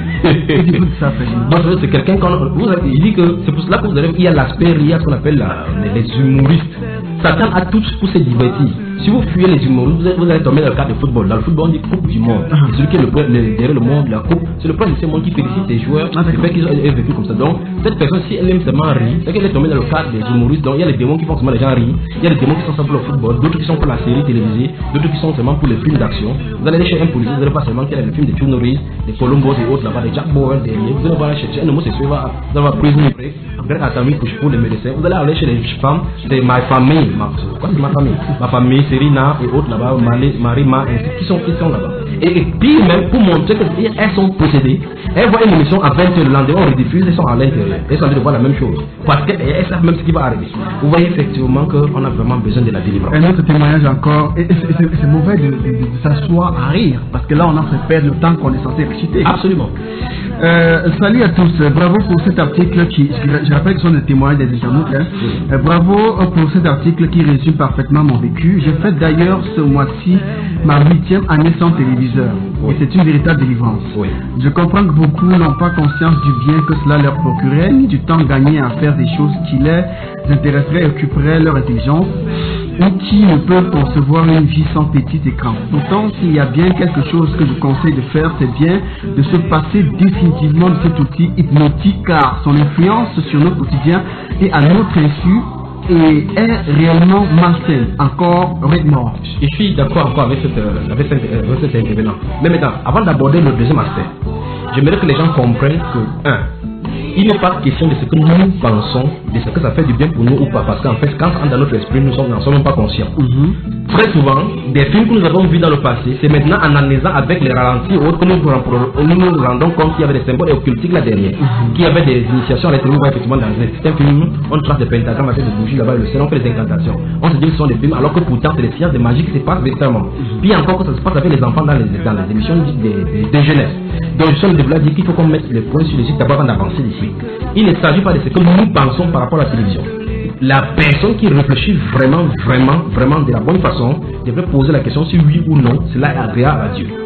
Ça, bon, c'est quelqu'un qu'on vous il dit que c'est pour cela que vous avez il y a l'aspect il y a ce qu'on appelle la, les, les humoristes. Satan a tous pour se divertir. Si vous fuyez les humoristes, vous allez, vous allez tomber dans le cadre de football. Dans le football, on dit coupe du monde. Et celui qui est le, le, derrière le monde, la coupe, c'est le premier de ces mondes qui félicite les joueurs, ah, le fait qu'ils ont vécu comme ça. Donc, cette personne, si elle aime seulement rire, c'est qu'elle est tombée dans le cadre des humoristes. Donc, il y a les démons qui font seulement les gens rire. Il y a les démons qui sont seulement pour le football, d'autres qui sont pour la série télévisée, d'autres qui sont seulement pour les films d'action. Vous allez aller chez un policier, vous allez pas seulement qu'il y a les films de Chuck Norris, des Columbus et autres là-bas, des Jack Bauer derrière. Vous allez voir chercher un homosexuel, vous allez voir prison break, grâce à Tammy couche pour les médecins. Vous allez aller chez les femmes, c'est ma famille, ma, quoi c'est ma famille, ma famille, Serena et autres là-bas, Marima, qui sont, qui sont là-bas. Et, et puis même pour montrer qu'elles sont possédées, elles voient une émission à vingt heures le lendemain, on rediffuse, elles sont à l'intérieur. Elles sont en train de voir la même chose. Parce qu'elles savent même ce qui va arriver. Vous voyez effectivement qu'on a vraiment besoin de la délivrance. Un autre témoignage encore, et c'est mauvais de, de, de, de s'asseoir à rire, parce que là on a fait perdre le temps qu'on est censé réciter. Absolument. Euh, salut à tous, bravo pour cet article qui, je rappelle que ce sont des témoignages des internautes, hein. euh, bravo pour cet article qui résume parfaitement mon vécu. J'ai fait d'ailleurs ce mois-ci ma huitième année sans téléviseur, oui. Et c'est une véritable délivrance. Oui. Je comprends que beaucoup n'ont pas conscience du bien que cela leur procurait, ni du temps gagné à faire des choses qui les intéresseraient et occuperaient leur intelligence, ou qui ne peuvent concevoir une vie sans petit écran. Pourtant, s'il y a bien quelque chose que je conseille de faire, c'est bien de se passer définitivement de cet outil hypnotique, car son influence sur notre quotidien et à notre insu et est réellement malsaine, encore Redmore. Je suis d'accord encore avec, cette, avec, cette, avec cet intervenant. Mais maintenant, avant d'aborder le deuxième aspect, j'aimerais que les gens comprennent que, un, il n'est pas question de ce que nous pensons, de ce que ça fait du bien pour nous ou pas, parce qu'en fait, quand dans notre esprit, nous n'en sommes pas conscients. Mm-hmm. Très souvent, des films que nous avons vus dans le passé, c'est maintenant en analysant avec les ralentis ou autres que nous nous, nous, nous rendons compte qu'il y avait des symboles occultiques là derrière, mm-hmm. qu'il y avait des initiations à l'intérieur, effectivement, dans certains films, on trace des pentagrammes avec des bougies là-bas, le ciel, on fait des incantations. On se dit que ce sont des films, alors que pourtant, c'est des sciences de magie qui se passent véritablement. Mm-hmm. Puis encore que ça se passe avec les enfants dans les, dans les émissions de, de, de jeunesse. Donc, je suis de dire qu'il faut qu'on mette les points sur les sites d'abord avant d'avancer d'ici. Il ne s'agit pas de ce que nous pensons par rapport à la télévision. La personne qui réfléchit vraiment, vraiment, vraiment de la bonne façon devrait poser la question si oui ou non cela est agréable à Dieu.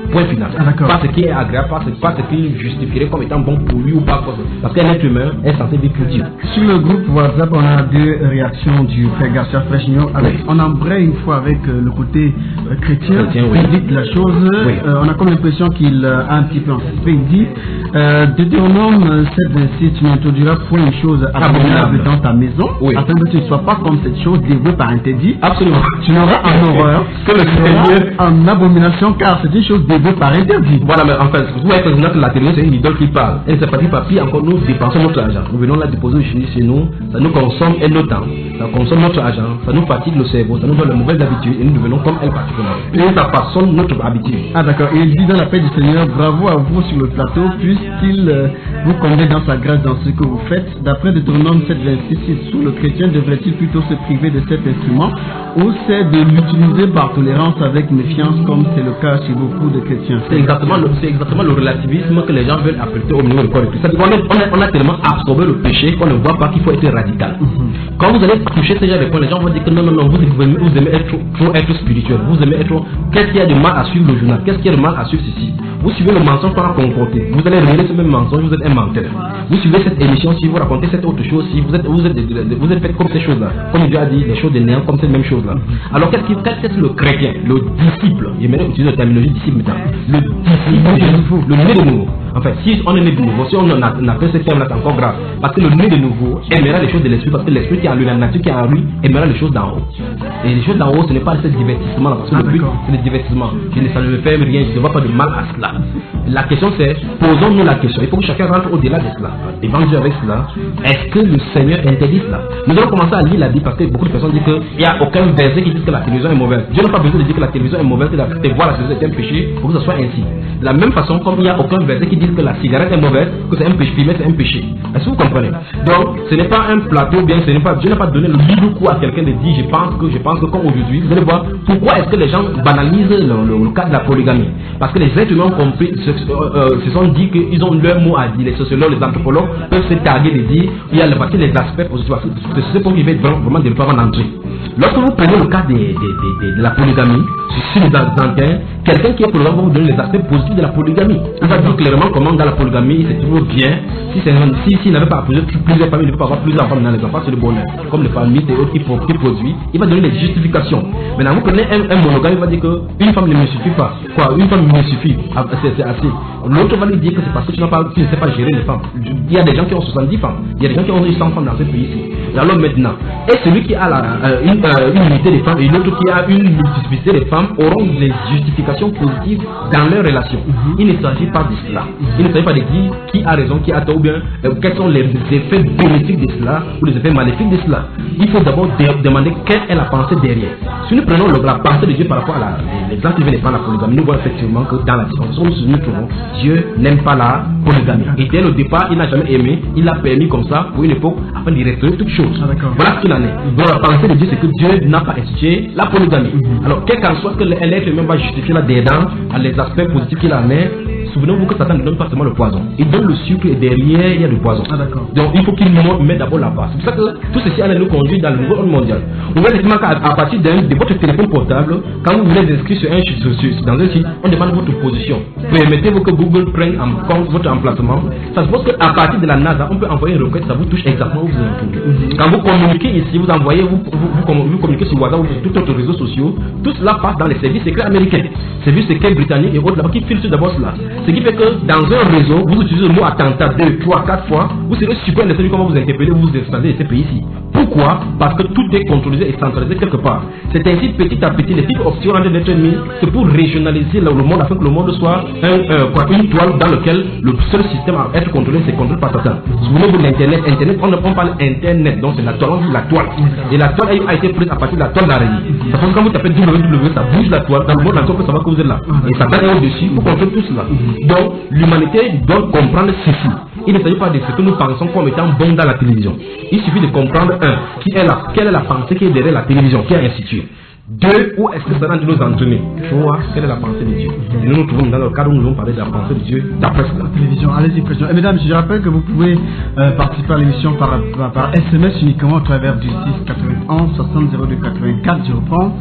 Point final. Ah, pas ce qui est agréable, pas ce, pas ce qui justifierait comme étant bon pour lui ou pas. Parce qu'un être humain est censé vivre pour Dieu. Sur le groupe WhatsApp, on a deux réactions du frère Garcia Frechignon. Avec, on embraye une fois avec euh, le côté euh, chrétien. chrétien oui. Il dit la chose. Oui. Euh, on a comme l'impression qu'il euh, a un petit peu anticipé. Il dit euh, Deutéronome sept vingt-six, tu n'introduiras point une chose abominable dans ta maison, oui. afin que tu ne sois pas comme cette chose dévouée par interdit. Absolument. Tu n'auras en horreur que le Seigneur en abomination, car c'est une chose dévouée par interdit. Voilà, mais en fait, vous voyez que la télévision, c'est une idole qui parle. Elle ne sait pas dire papier, encore nous dépensons notre argent. Nous venons la déposer chez nous, ça nous consomme et notre temps, ça consomme notre argent, ça nous fatigue le cerveau, ça nous donne de mauvaises habitudes et nous devenons comme elle particulièrement. Et ça façonne notre habitude. Ah d'accord, et il dit dans la paix du Seigneur, bravo à vous sur le plateau, puisqu'il euh, vous conduit dans sa grâce dans ce que vous faites. D'après Deutéronome sept vingt-six, sous le chrétien devrait-il plutôt se priver de cet instrument ou c'est de l'utiliser par tolérance avec méfiance comme c'est le cas chez beaucoup de chrétiens? C'est exactement, le, c'est exactement le relativisme que les gens veulent appliquer au niveau du corps de Christ. On, on, on a tellement absorbé le péché qu'on ne voit pas qu'il faut être radical. Mm-hmm. Quand vous allez toucher ces gens de points, les gens vont dire que non, non, non, vous, vous aimez, vous aimez être, trop être spirituel, vous aimez être. Qu'est-ce qu'il y a de mal à suivre le journal? Qu'est-ce qu'il y a de mal à suivre ceci? Vous suivez le mensonge par la concordé. Vous allez révéler ce même mensonge, vous êtes un menteur. Vous suivez cette émission, si vous racontez cette autre chose, si vous êtes, vous êtes, vous êtes fait comme ces choses-là, comme Dieu a dit, les choses de néant, comme cette même chose-là. Alors qu'est-ce que qu'est-ce que le chrétien, le disciple, il m'a utilisé la terminologie disciple maintenant, le disciple, le né de nouveau. En fait, si on est né de nouveau, si on appelle ce terme-là, c'est encore grave. Parce que le né de nouveau aimera les choses de l'esprit, parce que l'esprit qui est en lui, la nature qui est en lui, aimera les choses d'en haut. Et les choses d'en haut, ce n'est pas ce divertissement-là, parce que ah, le but, c'est le divertissement. Je ne, ça ne me fait rien, je ne vois pas de mal à cela. La question c'est, posons-nous la question. Il faut que chacun rentre au-delà de cela. Et vendu avec cela, est-ce que le Seigneur interdit cela? Nous allons commencer à lire la Bible parce que beaucoup de personnes disent qu'il n'y a aucun verset qui dit que la télévision est mauvaise. Dieu n'a pas besoin de dire que la télévision est mauvaise, que la, de voir la télévision est un péché pour que ce soit ainsi. De la même façon, comme il n'y a aucun verset qui dit que la cigarette est mauvaise, que c'est un péché, mais c'est un péché. Est-ce que vous comprenez? Donc, ce n'est pas un plateau, bien, ce n'est pas, Dieu n'a pas donné le libre coup à quelqu'un de dire, je pense que, je pense que comme aujourd'hui, vous allez voir, pourquoi est-ce que les gens banalisent le, le, le cas de la polygamie? Parce que les êtres humains ont compris, se, euh, se sont dit qu'ils ont leur mot à dire. Les sociologues, les anthropologues peuvent se targuer de dire, il y a le parti les aspects positifs. C'est pour qu'ils veulent vraiment de ne pas en entrer. Lorsque vous prenez le cas de, de, de, de, de la polygamie, sur les antennes, quelqu'un qui est polygame va vous donner les aspects positifs de la polygamie. Il va dire clairement comment dans la polygamie c'est toujours bien. Si c'est si, si n'avait pas plusieurs, plusieurs familles, il ne peut pas avoir plusieurs enfants dans les enfants, c'est le bonheur. Comme les familles et autres qui, qui produisent, il va donner les justifications. Maintenant, vous prenez un, un monogame, il va dire qu'une femme ne me suffit pas. Quoi, une femme me suffit, c'est assez. L'autre va lui dire que c'est parce que tu, n'as pas, tu ne sais pas gérer les femmes. Il y a des gens qui ont soixante-dix femmes, il y a des gens qui ont eu cent femmes dans ce pays-ci. Et alors maintenant, et celui qui a la, euh, une, euh, une unité des femmes et l'autre qui a une multiplicité des femmes auront des justifications positives dans leur relation. Mm-hmm. Il ne s'agit pas de cela. Il ne s'agit pas de dire qui a raison, qui a tort, ou bien euh, quels sont les effets bénéfiques de cela ou les effets maléfiques de cela. Il faut d'abord de, demander quelle est la pensée derrière. Si nous prenons le, la pensée de Dieu par rapport à l'exemple qui vient de prendre la polygamie, nous voyons effectivement que dans la dispensation où nous trouvons, Dieu n'aime pas la polygamie. Et dès le départ, il n'a jamais aimé, il l'a permis comme ça pour une époque afin de restaurer toute chose. Ah, voilà ce qu'il en est. Donc la pensée de Dieu, c'est que Dieu n'a pas institué la polygamie. Mm-hmm. Alors, quel qu'en soit que l'être humain va justifier là-dedans, à les aspects positifs qu'il en est, souvenez-vous que Satan ne donne pas seulement le poison. Il donne le sucre et derrière, il y a du poison. Ah, donc, il faut qu'il mette d'abord la base. C'est pour ça que tout ceci allait nous conduire dans le nouveau ordre mondial. Vous voyez effectivement qu'à partir de votre téléphone portable, quand vous voulez inscrire sur un, sur, sur, dans un site, on demande votre position. Permettez-vous que Google prenne en compte votre emplacement. Ça suppose qu'à partir de la NASA, on peut envoyer une requête, ça vous touche exactement où vous êtes trouvé. Mm-hmm. Quand vous communiquez ici, vous envoyez, vous, vous, vous, vous communiquez sur WhatsApp ou sur tous autres réseaux sociaux, tout cela passe dans les services secrets américains, services secrets britanniques et autres là-bas qui filtrent d'abord cela. Ce qui fait que dans un réseau, vous utilisez le mot attentat deux, trois, quatre fois, vous serez super de celui comment vous interpellez, vous vous expandez de ces pays-ci. Pourquoi? Parce que tout est contrôlé et centralisé quelque part. C'est ainsi petit à petit, les types obscurs de notre ennemi, c'est pour régionaliser le monde afin que le monde soit un, euh, quoi, une toile dans laquelle le seul système à être contrôlé, c'est contrôlé par Satan. Si vous voulez de l'internet, internet, on, on parle internet, donc c'est la toile, on dit la toile. Et la toile a été prise à partir de la toile d'araignée. Parce que quand vous tapez W W W, ça bouge la toile, dans le monde entier, on peut savoir que vous êtes là. Et Satan est au-dessus pour contrôler tout cela. Donc, l'humanité doit comprendre ceci. Il ne s'agit pas de ce que nous pensons comme étant bon dans la télévision. Il suffit de comprendre, un, qui est la, quelle est la pensée qui est derrière la télévision, qui est instituée. Deux, où est-ce que ça rentre nous entraîner? Trois, quelle est la pensée de Dieu? Et nous nous trouvons dans le cadre où nous allons parler de la pensée de Dieu d'après cela. Télévision, allez-y, question. Et mesdames, je rappelle que vous pouvez euh, participer à l'émission par, par, par S M S uniquement au travers du six quatre-vingt-onze soixante zéro deux quatre-vingt-quatre. Je reprends.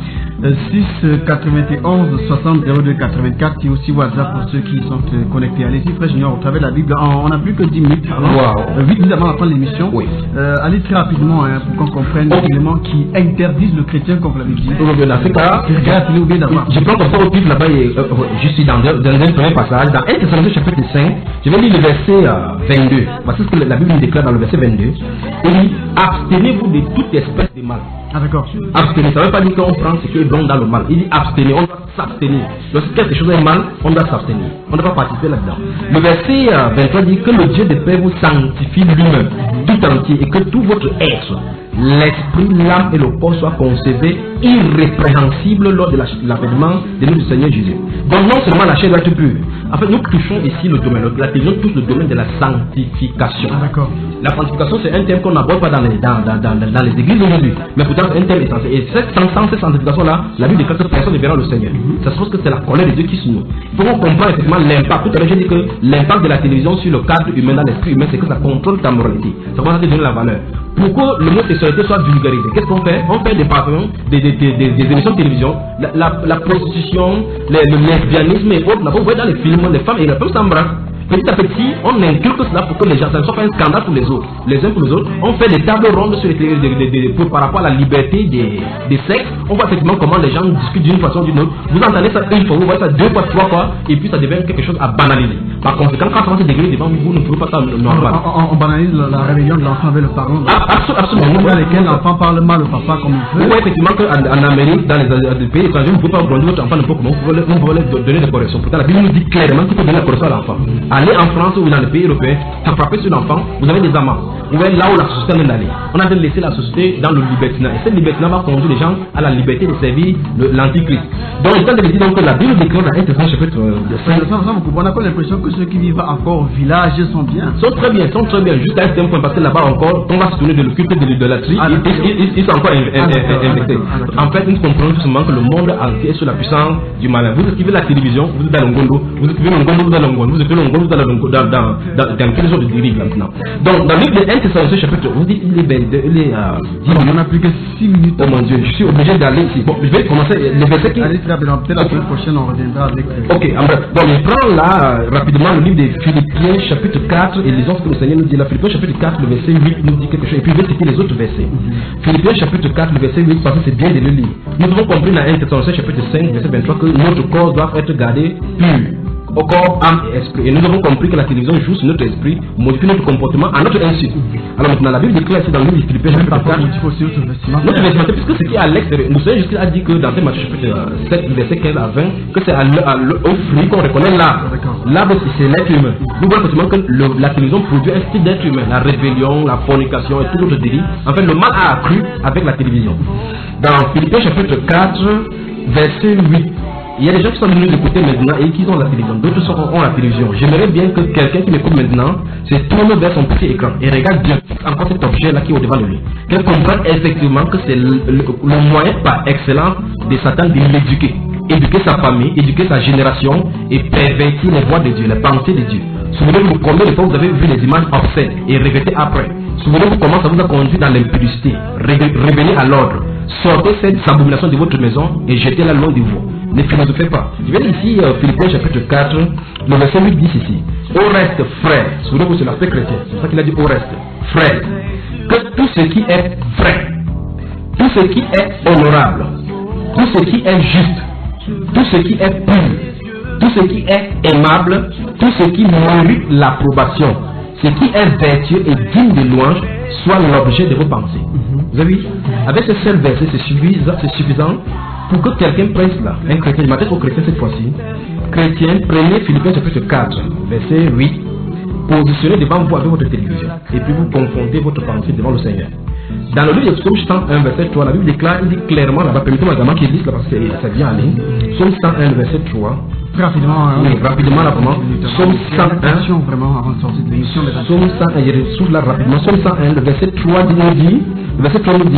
six quatre-vingt-onze soixante zéro deux quatre-vingt-quatre et aussi WhatsApp pour ceux qui sont euh, connectés. Allez-y, frère Junior, au travers de la Bible, on n'a plus que dix minutes avant, wow. euh, huit minutes avant la fin de l'émission. Oui. Euh, allez très rapidement hein, pour qu'on comprenne les éléments qui interdisent le chrétien, comme vous l'avez dit. Dans ce cas, je prends comme ça au pif là-bas, et, euh, je suis dans, dans un premier passage, dans un Thessaloniciens chapitre cinq, je vais lire le verset euh, vingt-deux. Voici ce que la Bible nous déclare dans le verset vingt-deux. Il dit, abstenez-vous de toute espèce de mal. Ah d'accord. Abstenir, ça ne veut pas dire qu'on prend ce qui est bon dans le mal. Il dit abstenir, on doit s'abstenir. Lorsque quelque chose est mal, on doit s'abstenir. On ne doit pas participer là-dedans. Le verset euh, vingt-trois dit que le Dieu de paix vous sanctifie lui-même, tout entier, et que tout votre être, l'esprit, l'âme et le corps soient conservés irrépréhensibles lors de l'avènement de notre Seigneur Jésus. Donc non seulement la chair doit être pure. En fait, nous touchons ici le domaine, la télévision touche le domaine de la sanctification. Ah, d'accord. La sanctification, c'est un thème qu'on n'aborde pas dans les, dans, dans, dans, dans les églises aujourd'hui, mais pourtant c'est un thème essentiel. Et cette, sans cette sanctification-là, la Bible déclare que personne ne verra le Seigneur. Mm-hmm. Ça se trouve que c'est la colère de Dieu qui sur nous. Il faut qu'on comprenne effectivement l'impact. Tout à l'heure, j'ai dit que l'impact de la télévision sur le cadre humain, dans l'esprit humain, c'est que ça contrôle ta moralité. Ça commence à te donner la valeur. Pour que le mot sexualité soit vulgarisé, qu'est-ce qu'on fait? On fait des parfums, des, des, des, des, des émissions de télévision, la, la, la prostitution, les, le lesbianisme et autres. Là, vous voyez dans les films, les femmes et les femmes s'embrassent. Petit à petit, on inculque cela pour que les gens, ça ne soit pas un scandale pour les autres. Les uns pour les autres, on fait des tables rondes sur les télé, de, de, de, de, par rapport à la liberté des, des sexes. On voit effectivement comment les gens discutent d'une façon ou d'une autre. Vous entendez ça une fois, vous voyez ça deux fois, trois fois, et puis ça devient quelque chose à banaliser. Par conséquent, quand ça va se dégrader devant vous, vous ne pouvez pas ça normal. On, on, on banalise la, la rébellion de l'enfant avec le parent. Absolument. Absolument. Dans lesquels l'enfant parle mal au papa comme il veut. Vous voyez effectivement qu'en en Amérique, dans les, les pays étrangers, vous ne pouvez pas grandir votre enfant n'importe comment, vous pouvez leur donner des corrections. Pourtant, la Bible nous dit clairement qu'il faut donner la correction à l'enfant. Allez en France ou dans les pays européens, ça frappe sur l'enfant, vous avez des amants. Vous voyez là où la société est allée. On a de laisser la société dans le libertinat. Et cette libertinat va conduire les gens à la liberté de servir l'antichrist. Donc, il est temps de dire donc, que la Bible déclare dans un Thessaloniciens chapitre cinq. On a pas l'impression que ceux qui vivent encore au village sont bien. Sont très bien, sont très bien. Jusqu'à un certain point, parce que là-bas encore, on va se tourner de l'occulte de l'idolâtrie. Ah, ils sont encore investis. En fait, nous comprenons tout simplement que le monde entier est sous la puissance du malin. Vous écrivez la télévision, vous êtes dans le Ngondo. Vous écrivez le Ngondo, vous êtes dans le Ngondo. Vous écrivez le Ngondo, vous êtes dans le Ngondo. Dans, dans, dans quelle sorte de dérive maintenant. Donc, dans le livre de un Thessaloniciens chapitre, vous dites, il est vingt-deux, il est à dix minutes. On n'a plus que six minutes. Oh mon Dieu, je suis obligé d'aller ici. Bon, je vais commencer le verset qui. Allez, très rapidement. Peut-être la semaine prochaine, on reviendra avec. Ok, en bref. Bon, je prends là, euh, rapidement, le livre de Philippiens chapitre quatre et lisons ce que le Seigneur nous dit. Là, Philippiens chapitre quatre, le verset huit nous dit quelque chose. Et puis, je vais citer les autres versets. Mm-hmm. Philippiens chapitre quatre, le verset huit, parce que c'est bien de le lire. Nous avons compris dans un Thessaloniciens chapitre cinq, verset vingt-trois, que notre corps doit être gardé pur. Au corps, âme et esprit. Et nous avons compris que la télévision joue sur notre esprit, modifie notre comportement à notre insu. Alors maintenant, la Bible déclare ici dans le livre de Philippiens chapitre quatre. Notre vestimentaire, puisque ce qui est à l'extérieur, nous savons jusqu'à dit que dans Matthieu chapitre sept, verset quinze à vingt, que c'est au fruit qu'on reconnaît l'arbre. L'arbre, c'est l'être humain. Nous voyons effectivement que le, la télévision produit un style d'être humain, la rébellion, la fornication et tout autre délit. En fait, le mal a accru avec la télévision. Dans Philippiens chapitre quatre, verset huit. Il y a des gens qui sont venus écouter maintenant et qui ont la télévision. D'autres ont la télévision. J'aimerais bien que quelqu'un qui m'écoute maintenant se tourne vers son petit écran et regarde bien encore cet objet-là qui est au-devant de lui. Qu'elle comprenne effectivement que c'est le, le, le moyen par excellence de Satan de l'éduquer. Éduquer sa famille, éduquer sa génération et pervertir les voies de Dieu, les pensées de Dieu. Souvenez-vous combien de fois vous avez vu les images obscènes et regrettez après. Souvenez-vous comment ça vous a conduit dans l'impudicité. Revenez à l'ordre. Sortez cette abomination de votre maison et jetez-la loin de vous. Ne philosophez pas. Je vais ici, euh, Philippiens chapitre quatre, le verset huit dit ici. Au reste, frère, souvenez-vous, c'est l'aspect chrétien. C'est ça qu'il a dit au reste. Frère, que tout ce qui est vrai, tout ce qui est honorable, tout ce qui est juste, tout ce qui est pur, tout ce qui est aimable, tout ce qui mérite l'approbation, ce qui est vertueux et digne de louange, soit l'objet de vos pensées. Mm-hmm. Vous avez vu? Avec ce seul verset, c'est suffisant, c'est suffisant pour que quelqu'un prenne cela. Un chrétien, je m'attends au chrétien cette fois-ci. Chrétien, prenez Philippiens chapitre quatre, verset huit, positionnez devant vous avec votre télévision, et puis vous confrontez votre pensée devant le Seigneur. Dans le livre de Psaume cent un, verset trois, la Bible déclare, il dit clairement là-bas, permettez-moi également qu'il lise là parce que ça vient en ligne. Psaume cent un, verset trois. Rapidement, hein, oui, rapidement, rapidement. Psaume cent un. Vraiment avant de sortir de l'émission. Psaume cent un, je retrouve là rapidement. Psaume cent un, le verset trois nous dit, le verset trois nous dit,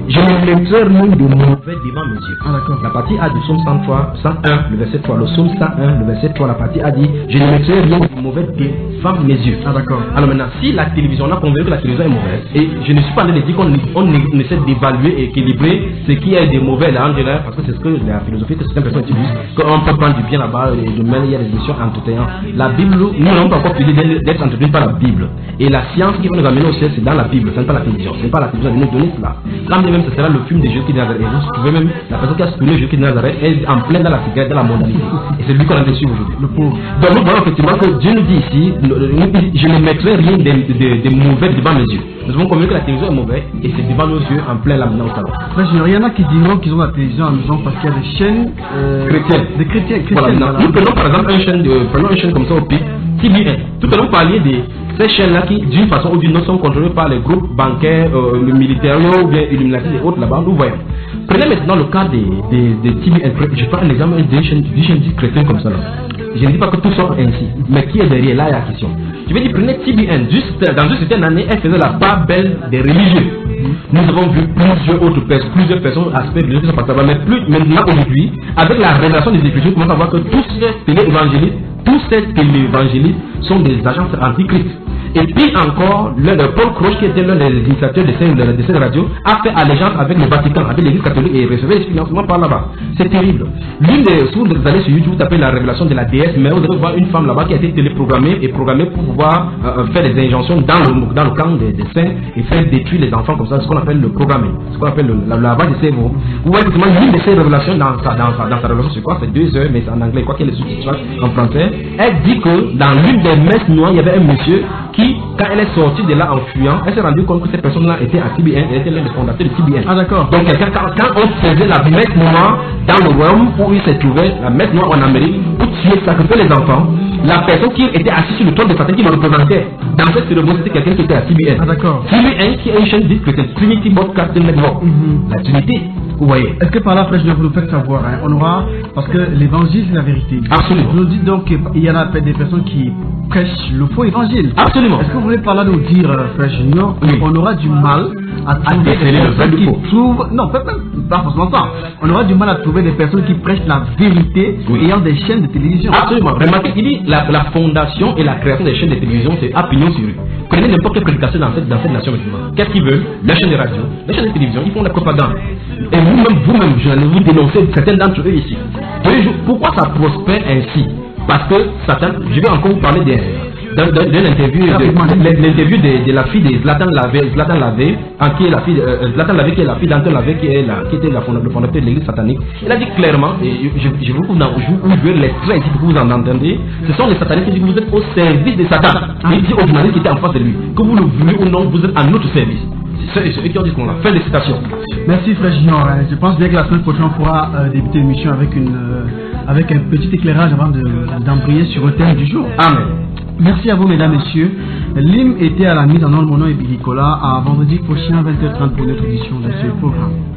je ne mettrai rien de mauvais devant mes yeux. Ah, d'accord. La partie A du psaume cent trois, cent un, le verset trois. Le psaume cent un, le verset trois, la partie A dit je ne mettrai rien de mauvais devant mes yeux. Ah, d'accord. Alors maintenant, si la télévision, on a convaincu que la télévision est mauvaise, et je ne suis pas en train de dire qu'on on, on essaie d'évaluer et équilibrer ce qui est de mauvais là en général, parce que c'est ce que la philosophie que certaines personnes utilisent, qu'on peut prendre du bien là-bas et de même il y a des émissions entretenantes. La Bible, nous n'avons pas encore fini d'être entretenus par la Bible. Et la science qui va nous amener au ciel, c'est dans la Bible, ce n'est pas la télévision. Ce n'est pas la télévision qui nous donne cela. Quand même, ce sera le film de Jésus qui est Nazareth. Et vous pouvez même, la personne qui a tourné Jésus qui est Nazareth est en plein dans la cigarette, dans la mondialité. Et c'est lui qu'on a dessus aujourd'hui. Le pauvre. Donc nous voyons effectivement que Dieu nous dit ici, je ne mettrai rien de, de, de, de mauvais devant mes yeux. Nous avons convenu que la télévision est mauvaise et c'est devant nos yeux en plein là maintenant au salon. Il y en a qui diront qu'ils ont la télévision à la maison parce qu'il y a des chaînes euh, chrétiennes. Des chrétiens, chrétiennes. Voilà, voilà. Nous prenons par exemple une chaîne, de, prenons une chaîne comme ça au pic, T B un. Nous prenons parler de ces chaînes-là qui, d'une façon ou d'une autre, sont contrôlées par les groupes bancaires, euh, le militaire ou bien Illuminati et autres là-bas. Nous voyons. Prenez maintenant le cas des, des, des T B un. Je prends un exemple d'une chaîne, d'une chaîne chrétienne comme ça là. Je ne dis pas que tout soit ainsi, mais qui est derrière là, il y a la question. Je vais dire, prenez T B un, juste dans une certaine année, elle faisait la part belle des religieux. Nous avons vu plusieurs autres personnes, plusieurs personnes, aspects religieux qui sont passés là, mais plus maintenant aujourd'hui, avec la révélation des Écritures, on commence à voir que tous ces télé-évangélistes, tous ces télé-évangélistes sont des agences antichrist. Et puis encore, le, le Paul Croce, qui était l'un des initiateurs de cette, de cette radio, a fait allégeance avec le Vatican, avec l'église catholique et recevait des financements par là-bas. C'est terrible. L'une des, si vous allez sur YouTube, vous tapez la révélation de la déesse, mais vous allez voir une femme là-bas qui a été téléprogrammée et programmée pour pouvoir euh, faire des injonctions dans le, dans le camp des, des saints et faire détruire les enfants comme ça, ce qu'on appelle le programmé, ce qu'on appelle le, la lavage de cerveau. Vous voyez effectivement l'une de ces révélations dans sa, dans sa, dans sa révélation, c'est quoi? C'est deux heures, mais c'est en anglais, quoi qu'il y ait les sous-titres en français. Elle dit que dans l'une des messes noires, il y avait un monsieur qui, quand elle est sortie de là en fuyant, elle s'est rendue compte que cette personne-là était à T B un, elle était l'un des fondateurs de T B un. Ah d'accord. Donc quand, quand on faisait la messe noire dans le royaume où il se trouvait, la messe noire en Amérique, pour tuer, sacrifier les enfants, la personne qui était assise sur le trône de Satan qui le représentait, dans cette cérémonie, c'était quelqu'un qui était à T B un. Ah d'accord. T B un qui est une chaîne dite chrétienne, Trinity Broadcasting Network. Mm-hmm. La Trinité. Vous voyez. Est-ce que par là, frère, je vous le fais savoir, hein, on aura, parce que l'évangile c'est la vérité. Absolument. Vous nous dites donc qu'il y en a des personnes qui prêchent le faux évangile. Absolument. Est-ce que vous voulez par là nous dire, frère Junior, oui. on aura du mal à trouver des personnes qui trouvent, non, pas, pas forcément ça. On aura du mal à trouver des personnes qui prêchent la vérité oui. ayant des chaînes de télévision. Absolument. Remarquez, il dit la, la fondation et la création des chaînes de télévision, c'est à pignon sur rue. Prenez n'importe quelle prédication dans cette, dans cette nation maintenant. Qu'est-ce qu'ils veulent? La chaîne de radio, la chaîne de télévision, ils font la propagande. Et vous-même, vous-même, je vais vous dénoncer certains d'entre eux ici. Pourquoi ça prospère ainsi? Parce que Satan, je vais encore vous parler d'un interview, de, l'interview de, de la fille de Zlatan Lavé, Zlatan Lavé, qui est la fille, euh, Zlatan Lavé qui est la fille d'Anton Lavé, qui est la, qui était la, le fondateur de l'église satanique. Il a dit clairement, et je, je vous ouvre les traits ici pour que vous en entendez, ce sont les sataniques qui disent que vous êtes au service de Satan. Et il dit aux journalistes qui étaient en face de lui, que vous le voulez ou non, vous êtes à notre service. C'est ceux qui ont dit qu'on a fait des citations. Merci frère Junior. Je pense bien que la semaine prochaine on pourra euh, débuter l'émission avec une euh, avec un petit éclairage avant d'embrayer sur le thème du jour. Amen. Merci à vous mesdames, messieurs. L'hymne était à la mise en ordre, mon nom est Billy Cola. À vendredi prochain vingt heures trente pour notre édition de ce programme.